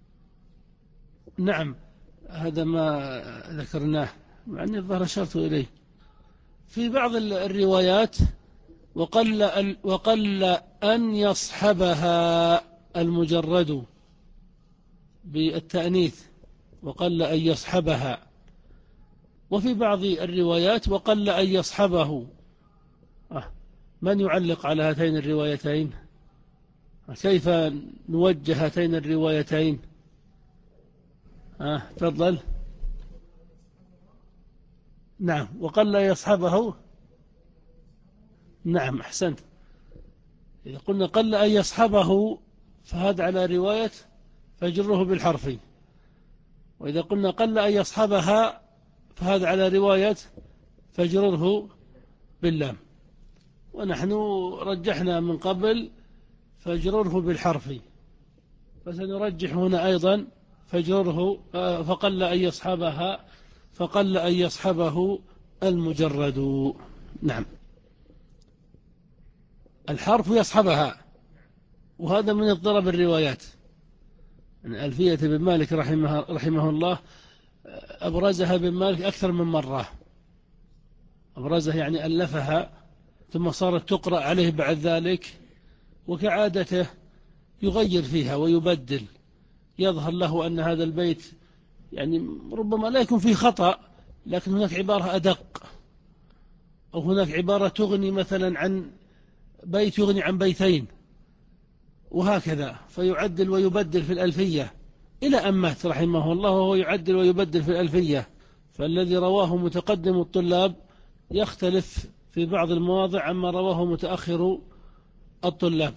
نعم، هذا ما ذكرناه مع أني الظاهر أشرت إليه في بعض الروايات. وقل, وقل أن يصحبها المجرد بالتأنيث، وقل أن يصحبها. وفي بعض الروايات وقل أن يصحبه. آه. من يعلق على هاتين الروايتين؟ كيف نوجه هاتين الروايتين؟ آه. تفضل. نعم، وقل أن يصحبه. نعم أحسنت. إذا قلنا قل أن يصحبه فهذا على رواية فجره بالحرف، وإذا قلنا قل أن يصحبها فهذا على رواية فجره باللام. ونحن رجحنا من قبل فجره بالحرف، فسنرجح هنا أيضا فجره فقل أن يصحبها فقل أن يصحبه المجرد. نعم، الحرف يصحبها، وهذا من اضطراب الروايات. يعني ألفية بن مالك رحمه, رحمه الله أبرزها بن مالك أكثر من مرة، أبرزها يعني ألفها ثم صارت تقرأ عليه بعد ذلك، وكعادته يغير فيها ويبدل. يظهر له أن هذا البيت يعني ربما لا يكون فيه خطأ، لكن هناك عبارة أدق، أو هناك عبارة تغني مثلا عن بيت يغني عن بيتين، وهكذا، فيعدل ويبدل في الألفية إلى أن مات رحمه الله وهو يعدل ويبدل في الألفية. فالذي رواه متقدم الطلاب يختلف في بعض المواضع عما رواه متأخر الطلاب.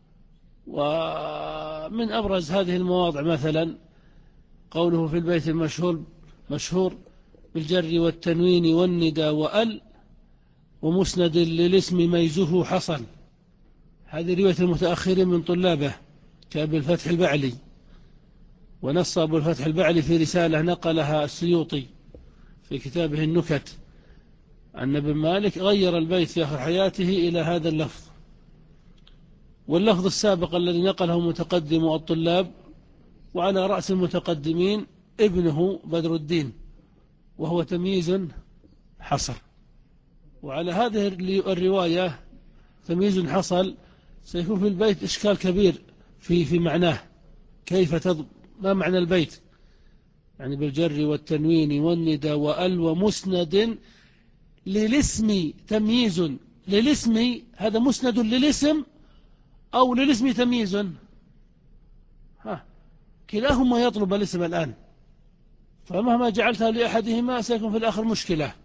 ومن أبرز هذه المواضع مثلا قوله في البيت المشهور مشهور بالجر والتنوين والندى وأل ومسند للاسم ميزه حصل. هذه رواية المتأخرين من طلابه كأبي الفتح البعلي، ونص أبو الفتح البعلي في رسالة نقلها السيوطي في كتابه النكت أن ابن مالك غير البيت في آخر حياته إلى هذا اللفظ. واللفظ السابق الذي نقله متقدم الطلاب وعلى رأس المتقدمين ابنه بدر الدين، وهو تمييز حصل. وعلى هذه الرواية تمييز حصل سيكون في البيت إشكال كبير في في معناه، كيف تض... ما معنى البيت؟ يعني بالجر والتنوين والندى وأل ومسند للاسم تمييز. للاسم هذا مسند للاسم أو للاسم تمييز؟ ها، كلاهما يطلب الاسم الآن، فمهما جعلتها لأحدهما سيكون في الآخر مشكلة،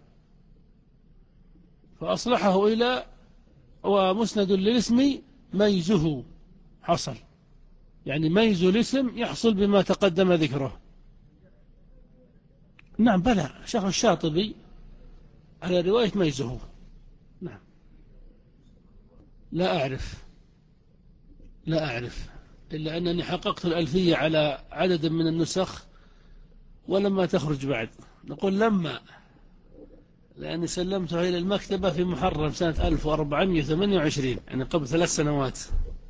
فأصلحه إلى ومسند للاسم ميزه حصل، يعني ميز الاسم يحصل بما تقدم ذكره. نعم بلى، شيخ الشاطبي على رواية ميزه. نعم، لا أعرف لا أعرف إلا أنني حققت الألفية على عدد من النسخ ولما تخرج بعد. نقول لما، لأني سلمتها إلى المكتبة في محرم سنة ألف وأربعمائة وثمانية وعشرين، يعني قبل ثلاث سنوات.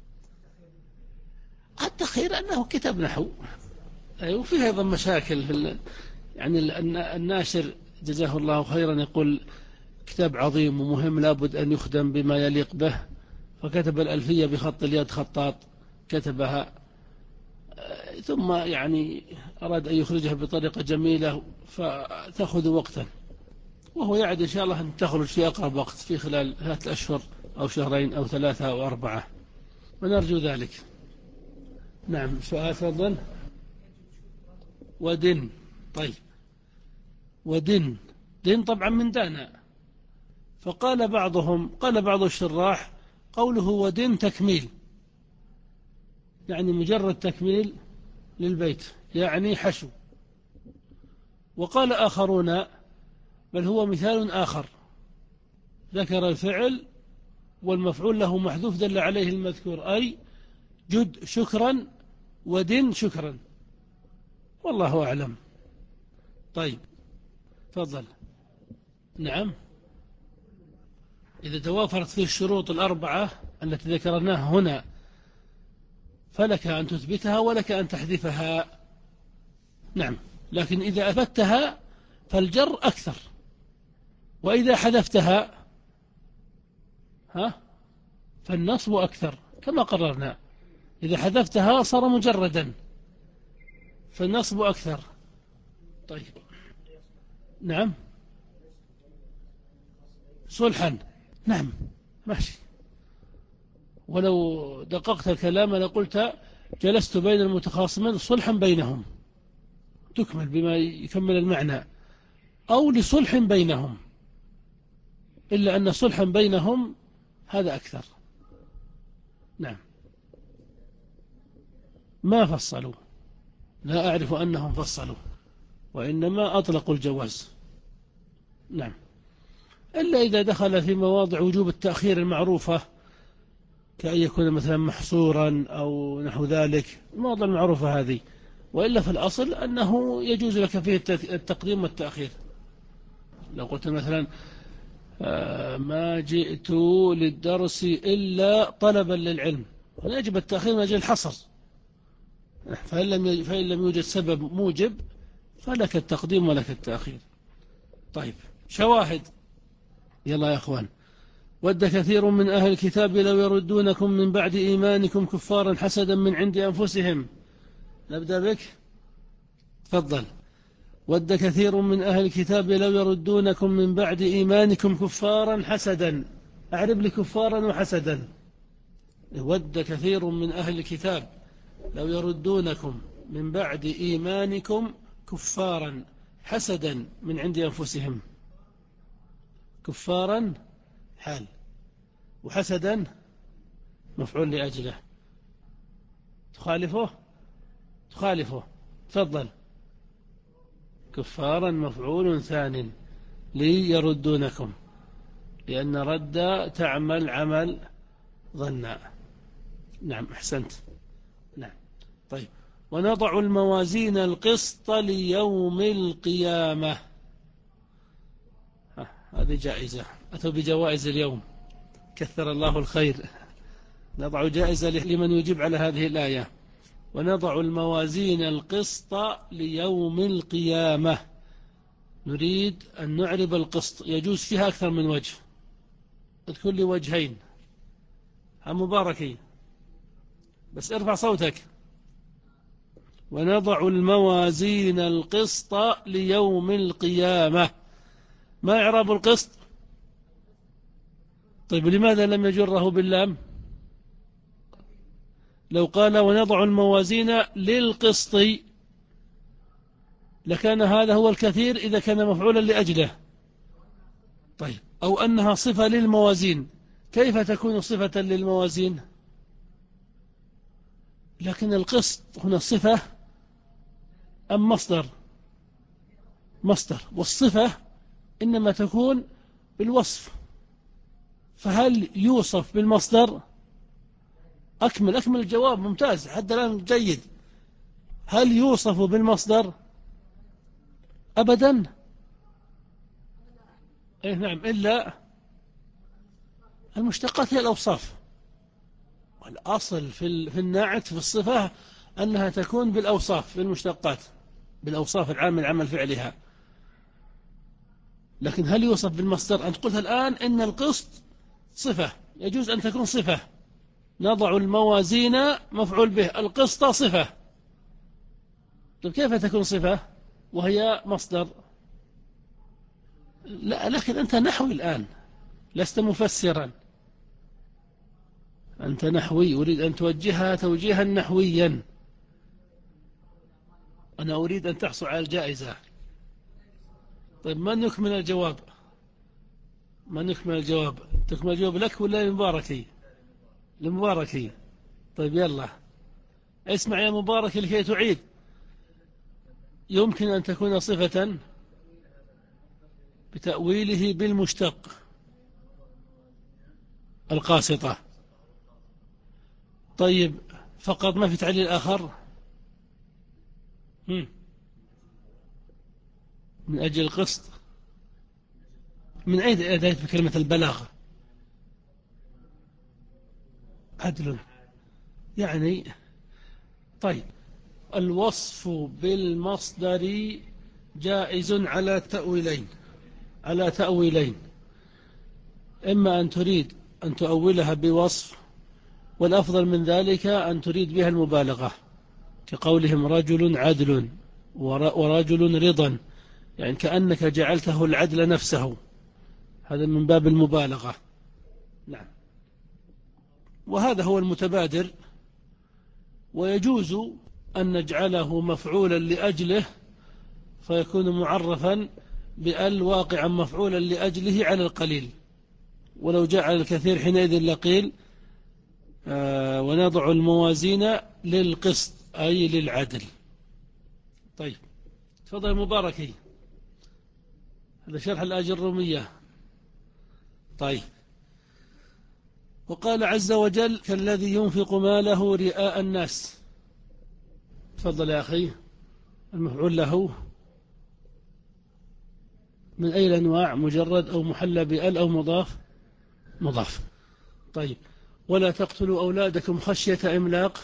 التخير أنه كتاب نحو، وفيه أيضا مشاكل في ال... يعني الناشر جزاه الله خيرا يقول كتاب عظيم ومهم لابد أن يخدم بما يليق به، فكتب الألفية بخط اليد خطاط كتبها، ثم يعني أراد أن يخرجها بطريقة جميلة فتأخذ وقتا، وهو يعد إن شاء الله أن تخرج في أقرب وقت في خلال ثلاثة أشهر أو شهرين أو ثلاثة أو أربعة، ونرجو ذلك. نعم سؤال تفضل. ودن. طيب ودن، دن طبعا من دانا. فقال بعضهم، قال بعض الشراح قوله ودن تكميل، يعني مجرد تكميل للبيت، يعني حشو. وقال آخرون بل هو مثال آخر، ذكر الفعل والمفعول له محذوف دل عليه المذكور، أي جد شكرا ودن شكرا، والله أعلم. طيب تفضل. نعم إذا توافرت فيه الشروط الأربعة التي ذكرناها هنا فلك أن تثبتها ولك أن تحذفها. نعم، لكن إذا أثبتها فالجر أكثر، وإذا حذفتها ها فالنصب أكثر كما قررنا. إذا حذفتها صار مجردا فالنصب أكثر. طيب نعم صلحا، نعم ماشي. ولو دققت الكلام لقلت جلست بين المتخاصمين صلحا بينهم، تكمل بما يكمل المعنى، أو لصلح بينهم، إلا أن صلحا بينهم هذا أكثر. نعم ما فصلوا، لا أعرف أنهم فصلوا، وإنما أطلقوا الجواز. نعم إلا إذا دخل في مواضع وجوب التأخير المعروفة، كأن يكون مثلا محصورا أو نحو ذلك، المواضع المعروفة هذه. وإلا في الأصل أنه يجوز لك فيه التقديم والتأخير. لو قلت مثلا ما جئت للدرس إلا طلبا للعلم، هنا يجب التأخير من أجل الحصر، فإن لم فإن لم يوجد سبب موجب فلك التقديم ولك التأخير. طيب شواهد، يلا يا أخوان. ود كثير من أهل الكتاب لو يردونكم من بعد إيمانكم كفارا حسدا من عند أنفسهم. نبدأ بك، تفضل. ود كثير من أهل الكتاب لو يردونكم من بعد إيمانكم كفارا حسدا، أعرب لي كفارا وحسدا. ود كثير من أهل الكتاب لو يردونكم من بعد إيمانكم كفارا حسدا من عند أنفسهم. كفارا حال، وحسدا مفعول لأجله. تخالفه تخالفه تفضل. كفارا مفعول ثان ليردونكم، لأن رد تعمل عمل ظنا. نعم أحسنت. نعم طيب. ونضع الموازين القسط ليوم القيامة، هذه جائزة، أتوا بجوائز اليوم، كثر الله الخير. نضع جائزة لمن يجيب على هذه الآية. ونضع الموازين القسط ليوم القيامة، نريد أن نعرب القسط، يجوز فيها أكثر من وجه، اذكر لي وجهين. هم مباركي بس ارفع صوتك. ونضع الموازين القسط ليوم القيامة، ما إعراب القسط؟ طيب لماذا لم يجره باللام؟ لو قال ونضع الموازين للقسط لكان هذا هو الكثير إذا كان مفعولا لأجله. طيب أو أنها صفة للموازين، كيف تكون صفة للموازين؟ لكن القسط هنا صفة أم مصدر؟ مصدر، والصفة إنما تكون بالوصف، فهل يوصف بالمصدر؟ أكمل أكمل الجواب، ممتاز حتى الآن جيد. هل يوصف بالمصدر؟ أبدا. أي نعم، إلا المشتقات هي الأوصاف، والأصل في في الناعت في الصفة أنها تكون بالأوصاف، بالمشتقات، بالأوصاف العامة العمل فعلها. لكن هل يوصف بالمصدر؟ أنت قلت الآن إن القسط صفة، يجوز أن تكون صفة. نضع الموازين مفعول به، القسط صفة، طيب كيف تكون صفة وهي مصدر؟ لا، لكن أنت نحوي الآن لست مفسرا. أنت نحوي، أريد أن توجهها توجيها نحويا. أنا أريد أن تحصل على الجائزة. طيب ما نكمل الجواب؟ ما نكمل الجواب؟ تكمل الجواب لك ولا لمباركي؟ لمباركي. طيب يلا اسمع يا مبارك لكي تعيد. يمكن أن تكون صفة بتأويله بالمشتق القاسطة. طيب فقط ما في تعليل آخر؟ هم. من أجل القسط. من أين أتيت بكلمة البلاغة؟ عدل يعني. طيب الوصف بالمصدر جائز على تأويلين، على تأويلين. إما أن تريد أن تؤولها بوصف، والأفضل من ذلك أن تريد بها المبالغة، كقولهم رجل عدل ورجل رضا، يعني كأنك جعلته العدل نفسه، هذا من باب المبالغة. نعم. وهذا هو المتبادر. ويجوز أن نجعله مفعولا لأجله فيكون معرفا بأل واقعا مفعولا لأجله على القليل، ولو جاء على الكثير حينئذ لقيل آه ونضع الموازين للقسط أي للعدل. طيب تفضل مباركي، هذا شرح الآجرومية. طيب وقال عز وجل كالذي ينفق ماله رئاء الناس. تفضل يا أخي. المفعول له من أي الأنواع؟ مجرد أو محلى بأل أو مضاف؟ مضاف. طيب ولا تقتلوا أولادكم خشية إملاق.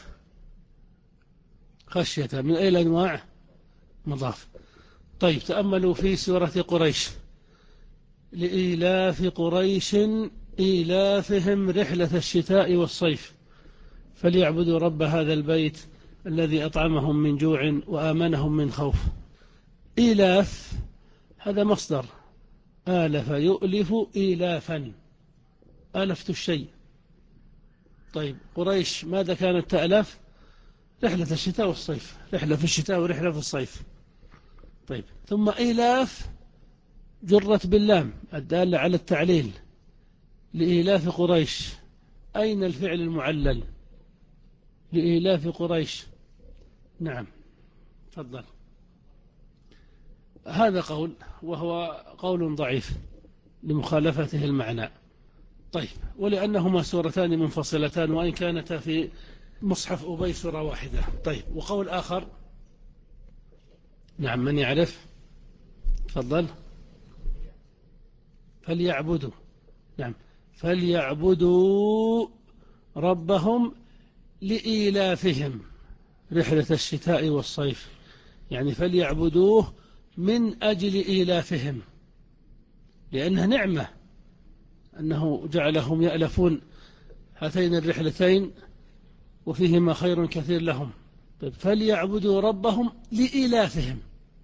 خشية من أي الأنواع؟ مضاف. طيب تأملوا في سورة قريش. لإيلاف قريش إيلافهم رحلة الشتاء والصيف فليعبدوا رب هذا البيت الذي أطعمهم من جوع وآمنهم من خوف. إيلاف هذا مصدر، آلف يؤلف إيلافا، آلفت الشيء. طيب قريش ماذا كانت تألف؟ رحلة الشتاء والصيف، رحلة في الشتاء ورحلة في الصيف. طيب ثم إيلاف جرت باللام الدالة على التعليل. لإيلاف قريش، أين الفعل المعلل؟ لإيلاف قريش. نعم تفضل. هذا قول، وهو قول ضعيف لمخالفته المعنى. طيب ولأنهما سورتان منفصلتان وإن كانتا في مصحف أبي سورة واحدة. طيب وقول آخر. نعم من يعرف؟ تفضل. فليعبدوا. نعم فليعبدوا ربهم لإيلافهم رحلة الشتاء والصيف، يعني فليعبدوه من أجل إيلافهم، لأنها نعمة أنه جعلهم يألفون هاتين الرحلتين وفيهما خير كثير لهم. طيب فليعبدوا ربهم لإيلافهم،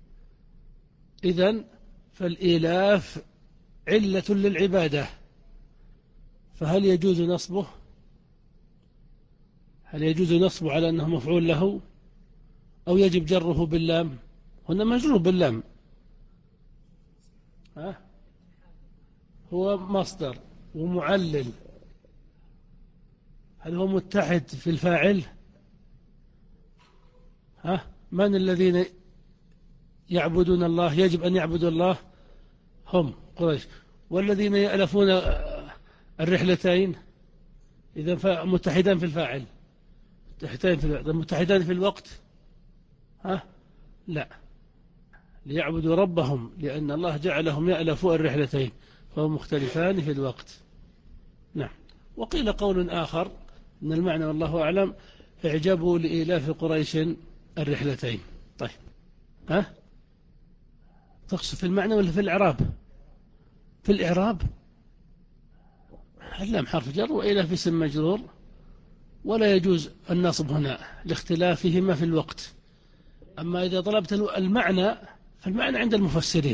إذن فالإيلاف علة للعبادة، فهل يجوز نصبه؟ هل يجوز نصبه على أنه مفعول له أو يجب جره باللام؟ هنا مجرور باللام. ها؟ هو مصدر ومعلل. هل هو متحد في الفاعل؟ ها؟ من الذين يعبدون الله يجب أن يعبدوا الله؟ هم قريش. والذين يألفون الرحلتين إذا متحدان في الفاعل، متحدان في متحدان في الوقت؟ ها؟ لا، ليعبدوا ربهم لأن الله جعلهم يألفوا الرحلتين فهم مختلفان في الوقت. نعم. وقيل قول آخر من المعنى والله أعلم اعجبوا لإيلاف قريش الرحلتين. طيب ها؟ تقصد في المعنى ولا في الإعراب؟ في الإعراب اللام حرف جر وإيلاف اسم مجرور، ولا يجوز النصب هنا لاختلافهما في الوقت. أما إذا طلبت المعنى فالمعنى عند المفسرين.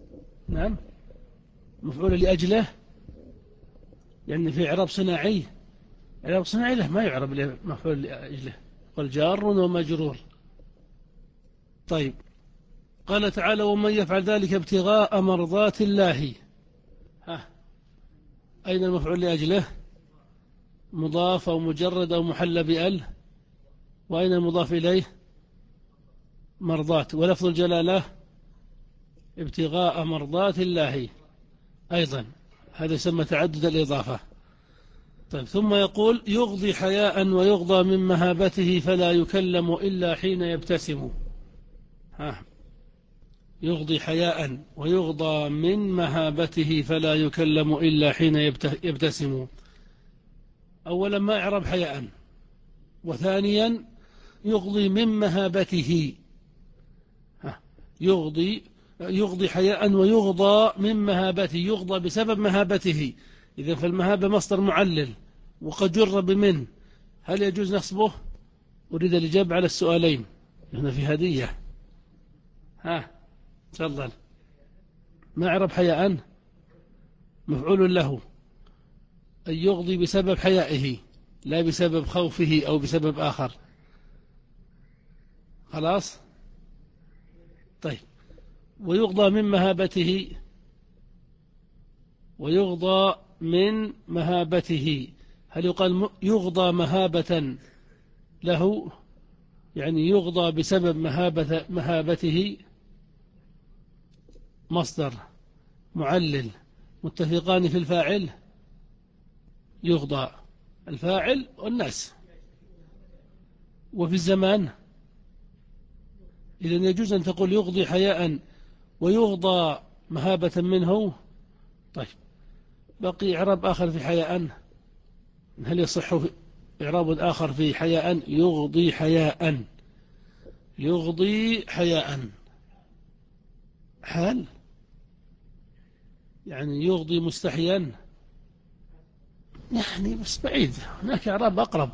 نعم مفعول لأجله يعني في إعراب صناعي إعراب صناعي له ما يعرب له مفعول لأجله، قال جار ومجرور. طيب، قال تعالى ومن يفعل ذلك ابتغاء مرضات الله. ها، أين المفعول لأجله؟ مضاف أو مجرد أو محل بأل. وأين المضاف إليه؟ مرضات. ولفظ الجلالة ابتغاء مرضات الله أيضا، هذا يسمى تعدد الإضافة. طيب، ثم يقول يغضي حياء ويغضى من مهابته فلا يكلم إلا حين يبتسم. ها، يغضي حياء ويغضى من مهابته فلا يكلم إلا حين يبتسم. أولا ما إعراب حياء، وثانيا يغضي من مهابته. ها، يغضي يغضي حياء ويغضى من مهابته، يغضى بسبب مهابته. إذا فالمهابة مصدر معلل وقد جر بمن، هل يجوز نصبه؟ أريد الإجابة على السؤالين، هنا في هدية. ها، تفضل. ما أعرب حياء؟ مفعول له، أن يغضي بسبب حيائه لا بسبب خوفه أو بسبب آخر. خلاص. طيب، ويغضى من مهابته، ويغضى من مهابته، هل يقال يغضى مهابة له، يعني يغضى بسبب مهابة مهابته؟ مصدر معلل متفقان في الفاعل، يغضى الفاعل والناس. وفي الزمان إذن يجوز أن تقول يغضي حياء ويغضى مهابة منه. طيب، بقي إعراب آخر في حياء، هل يصح إعراب آخر في حياء؟ يغضي حياء، يغضي حياء حال، يعني يغضي مستحيا، يعني بس بعيد، هناك إعراب أقرب.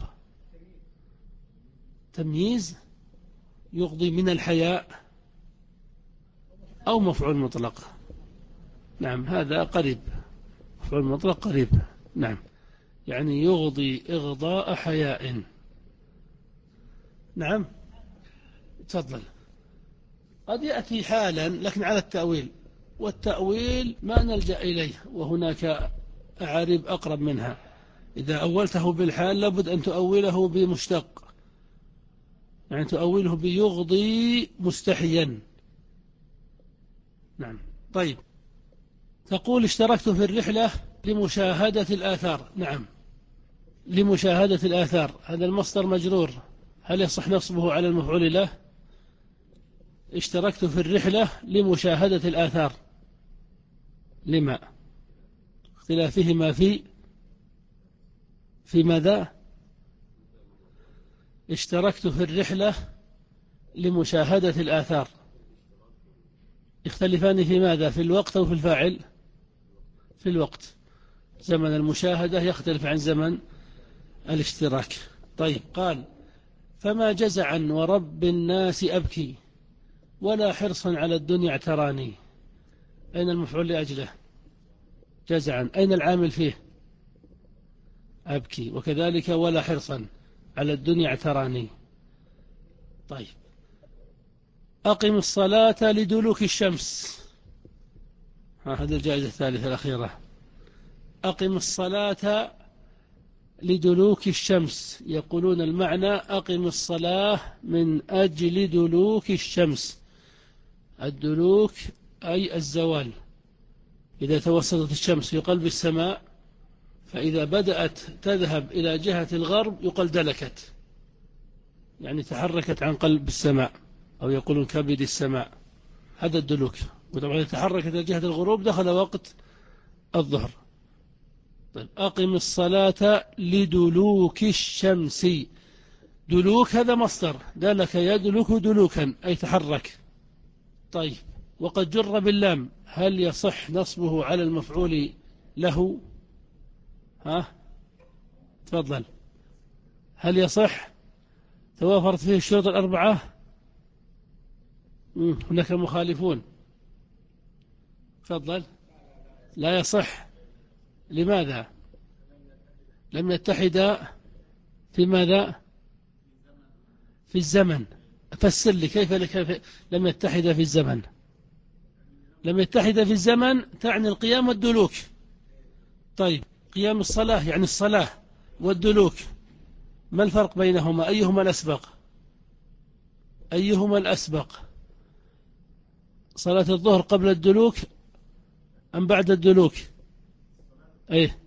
تمييز، يغضي من الحياء أو مفعول مطلق. نعم، هذا قريب، مفعول مطلق قريب. نعم، يعني يغضي إغضاء حياء. نعم، تفضل. قد يأتي حالا لكن على التأويل، والتأويل ما نلجأ إليه، وهناك أعارب أقرب منها. إذا أولته بالحال لابد أن تؤوله بمشتق، يعني تؤوله بيغضي مستحيا. نعم. طيب، تقول اشتركت في الرحلة لمشاهدة الآثار. نعم، لمشاهدة الآثار، هذا المصدر مجرور، هل يصح نصبه على المفعول له؟ اشتركت في الرحلة لمشاهدة الآثار، لما اختلافهما في في ماذا؟ اشتركت في الرحلة لمشاهدة الآثار، يختلفان في ماذا؟ في الوقت أو في الفاعل؟ في الوقت، زمن المشاهدة يختلف عن زمن الاشتراك. طيب، قال فما جزعا ورب الناس أبكي ولا حرصا على الدنيا اعتراني. أين المفعول لأجله؟ جزعا، أين العامل فيه؟ أبكي، وكذلك ولا حرصا على الدنيا اعتراني. طيب، أقم الصلاة لدلوك الشمس. هذه الجائزة الثالثة الأخيرة. أقم الصلاة لدلوك الشمس، يقولون المعنى أقم الصلاة من أجل دلوك الشمس. الدلوك أي الزوال، إذا توسطت الشمس في قلب السماء فإذا بدأت تذهب إلى جهة الغرب يقال دلكت، يعني تحركت عن قلب السماء، أو يقولون كبد السماء، هذا الدلوك. وطبعا تحركت إلى جهة الغروب دخل وقت الظهر. طيب، أقم الصلاة لدلوك الشمس. دلوك هذا مصدر، دلك يدلك دلوكا أي تحرك. طيب، وقد جر باللام، هل يصح نصبه على المفعول له؟ ها، تفضل. هل يصح؟ توافرت فيه الشروط الأربعة؟ هناك مخالفون. تفضل. لا يصح. لماذا؟ لم يتحدا في ماذا؟ في الزمن. فسر لي كيف كيف لم يتحد في الزمن. لم يتحد في الزمن تعني القيام والدلوك. طيب قيام الصلاة يعني الصلاة والدلوك، ما الفرق بينهما؟ أيهما الأسبق؟ أيهما الأسبق؟ صلاة الظهر قبل الدلوك أم بعد الدلوك؟ أيه.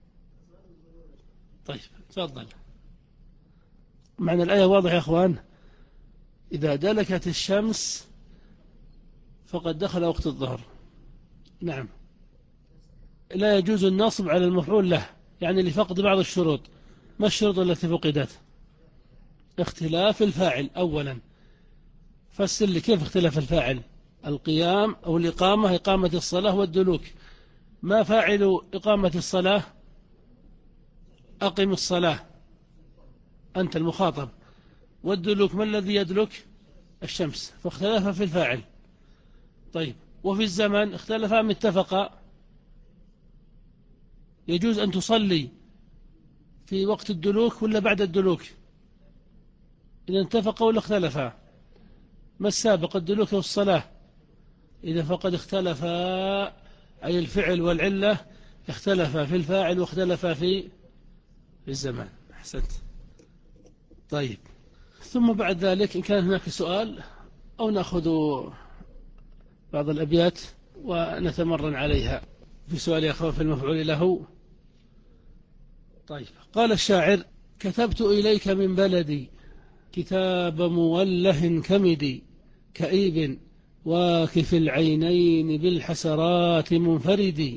طيب تفضل. معنى الآية واضح يا أخوان. إذا دلكت الشمس فقد دخل وقت الظهر. نعم. لا يجوز النصب على المفعول له، يعني لفقد بعض الشروط. ما الشروط التي فقدت؟ اختلاف الفاعل أولا. فسر لي كيف اختلاف الفاعل. القيام أو الإقامة، إقامة الصلاة والدلوك، ما فاعل إقامة الصلاة؟ أقم الصلاة، أنت المخاطب. والدلوك ما الذي يدلك؟ الشمس. فاختلف في الفاعل. طيب وفي الزمن اختلفا أم اتفقا؟ يجوز أن تصلي في وقت الدلوك ولا بعد الدلوك؟ إذا اتفقا ولا اختلفا؟ ما السابق، الدلوك والصلاة؟ إذا فقد اختلفا، أي الفعل والعلة اختلفا في الفاعل واختلفا في في الزمان. أحسنت. طيب ثم بعد ذلك إن كان هناك سؤال أو نأخذ بعض الأبيات ونتمرن عليها. في سؤال يا أخوان في المفعول له. طيب قال الشاعر: كتبت إليك من بلدي كتاب موله كمدي، كئيب واكف العينين بالحسرات منفرد،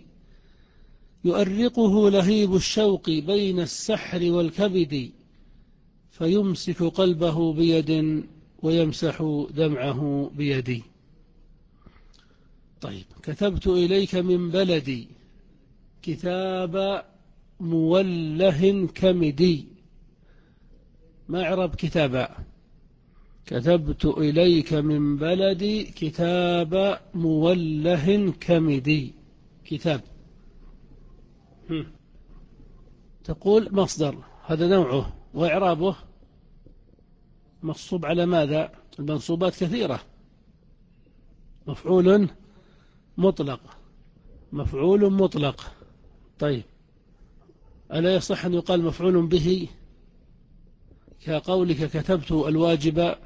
يؤرقه لهيب الشوق بين السحر والكبد، فيمسك قلبه بيد ويمسح دمعه بيدي. طيب كتبت إليك من بلدي كتاب موله كمدي، ما إعراب كتابا؟ كتبت إليك من بلدي كتاب موله كمدي، كتاب. تقول مصدر، هذا نوعه، وإعرابه مصوب على ماذا؟ المنصوبات كثيرة. مفعول مطلق، مفعول مطلق. طيب ألا يصح أن يقال مفعول به كقولك كتبت الواجب؟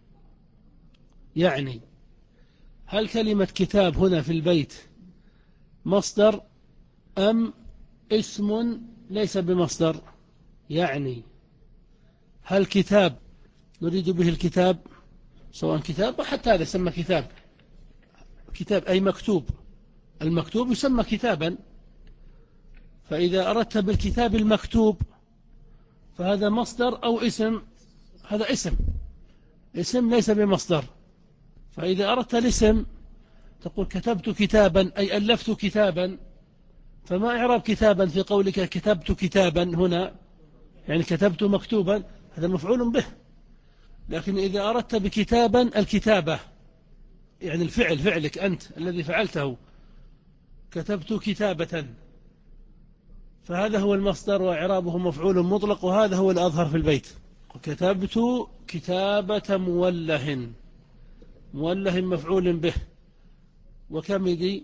يعني هل كلمة كتاب هنا في البيت مصدر أم اسم ليس بمصدر؟ يعني هل كتاب نريد به الكتاب، سواء كتاب وحتى هذا يسمى كتاب، كتاب أي مكتوب، المكتوب يسمى كتابا. فإذا أردت بالكتاب المكتوب فهذا مصدر أو اسم؟ هذا اسم، اسم ليس بمصدر. فإذا أردت الاسم تقول كتبت كتابا أي ألفت كتابا. فما إعراب كتابا في قولك كتبت كتابا هنا؟ يعني كتبت مكتوبا، هذا مفعول به. لكن إذا أردت بكتابا الكتابة، يعني الفعل، فعلك أنت الذي فعلته، كتبت كتابة، فهذا هو المصدر وإعرابه مفعول مطلق، وهذا هو الأظهر في البيت. كتبت كتابة موله، موله مفعول به، وكمدي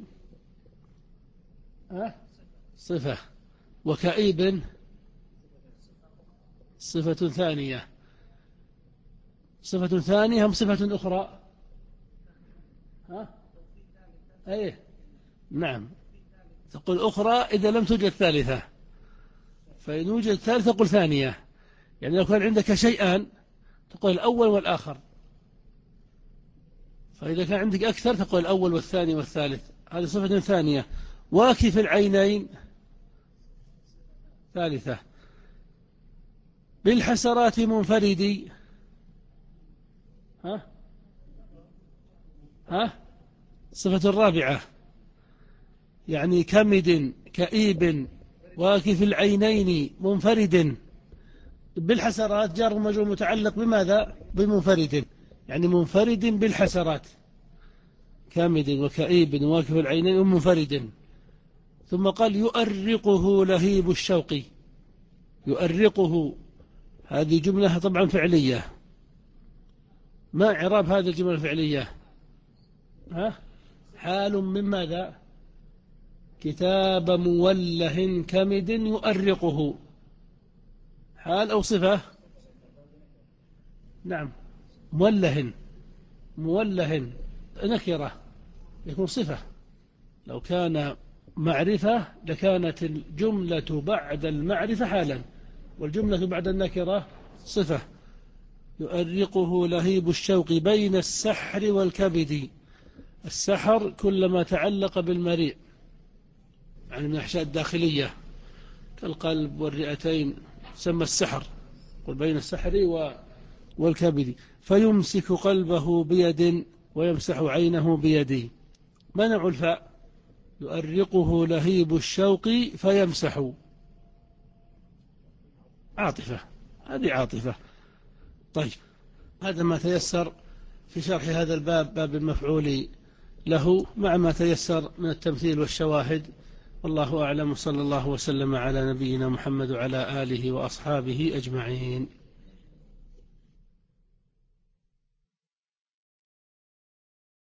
أه؟ صفة، وكئيب صفة ثانية. صفة ثانية هم صفة أخرى؟ ها؟ أيه نعم. تقول أخرى إذا لم توجد ثالثة، فإن وجد ثالثة قل ثانية. يعني لو كان عندك شيئان تقول الأول والآخر، فإذا كان عندك أكثر تقول الأول والثاني والثالث. هذه صفة ثانية. واكف العينين ثالثة. بالحسرات منفردي، ها ها صفة الرابعة. يعني كمد كئيب واكف العينين منفرد. بالحسرات جار ومجرور متعلق بماذا؟ بمنفرد، يعني منفرد بالحسرات، كامد وكئيب واكف العينين ومنفرد. ثم قال يؤرقه لهيب الشوق، يؤرقه هذه جملة طبعا فعلية. ما إعراب هذه الجملة الفعلية؟ ها؟ حال من ماذا؟ كتاب موله كمد يؤرقه. حال أو صفة؟ نعم. موله، موله نكرة يكون صفة. لو كان معرفة لكانت الجملة بعد المعرفة حالا، والجملة بعد النكرة صفة. يؤرقه لهيب الشوق بين السحر والكبد. السحر كلما تعلق بالمريء، يعني من الأحشاء الداخلية كالقلب والرئتين سمى السحر، قل بين السحر والكبد. فيمسك قلبه بيد ويمسح عينه بيده. منع الفاء. يؤرقه لهيب الشوق فيمسح. عاطفة، هذه عاطفة. طيب، هذا ما تيسر في شرح هذا الباب، باب المفعول له، مع ما تيسر من التمثيل والشواهد. والله أعلم، صلى الله وسلم على نبينا محمد وعلى آله وأصحابه أجمعين.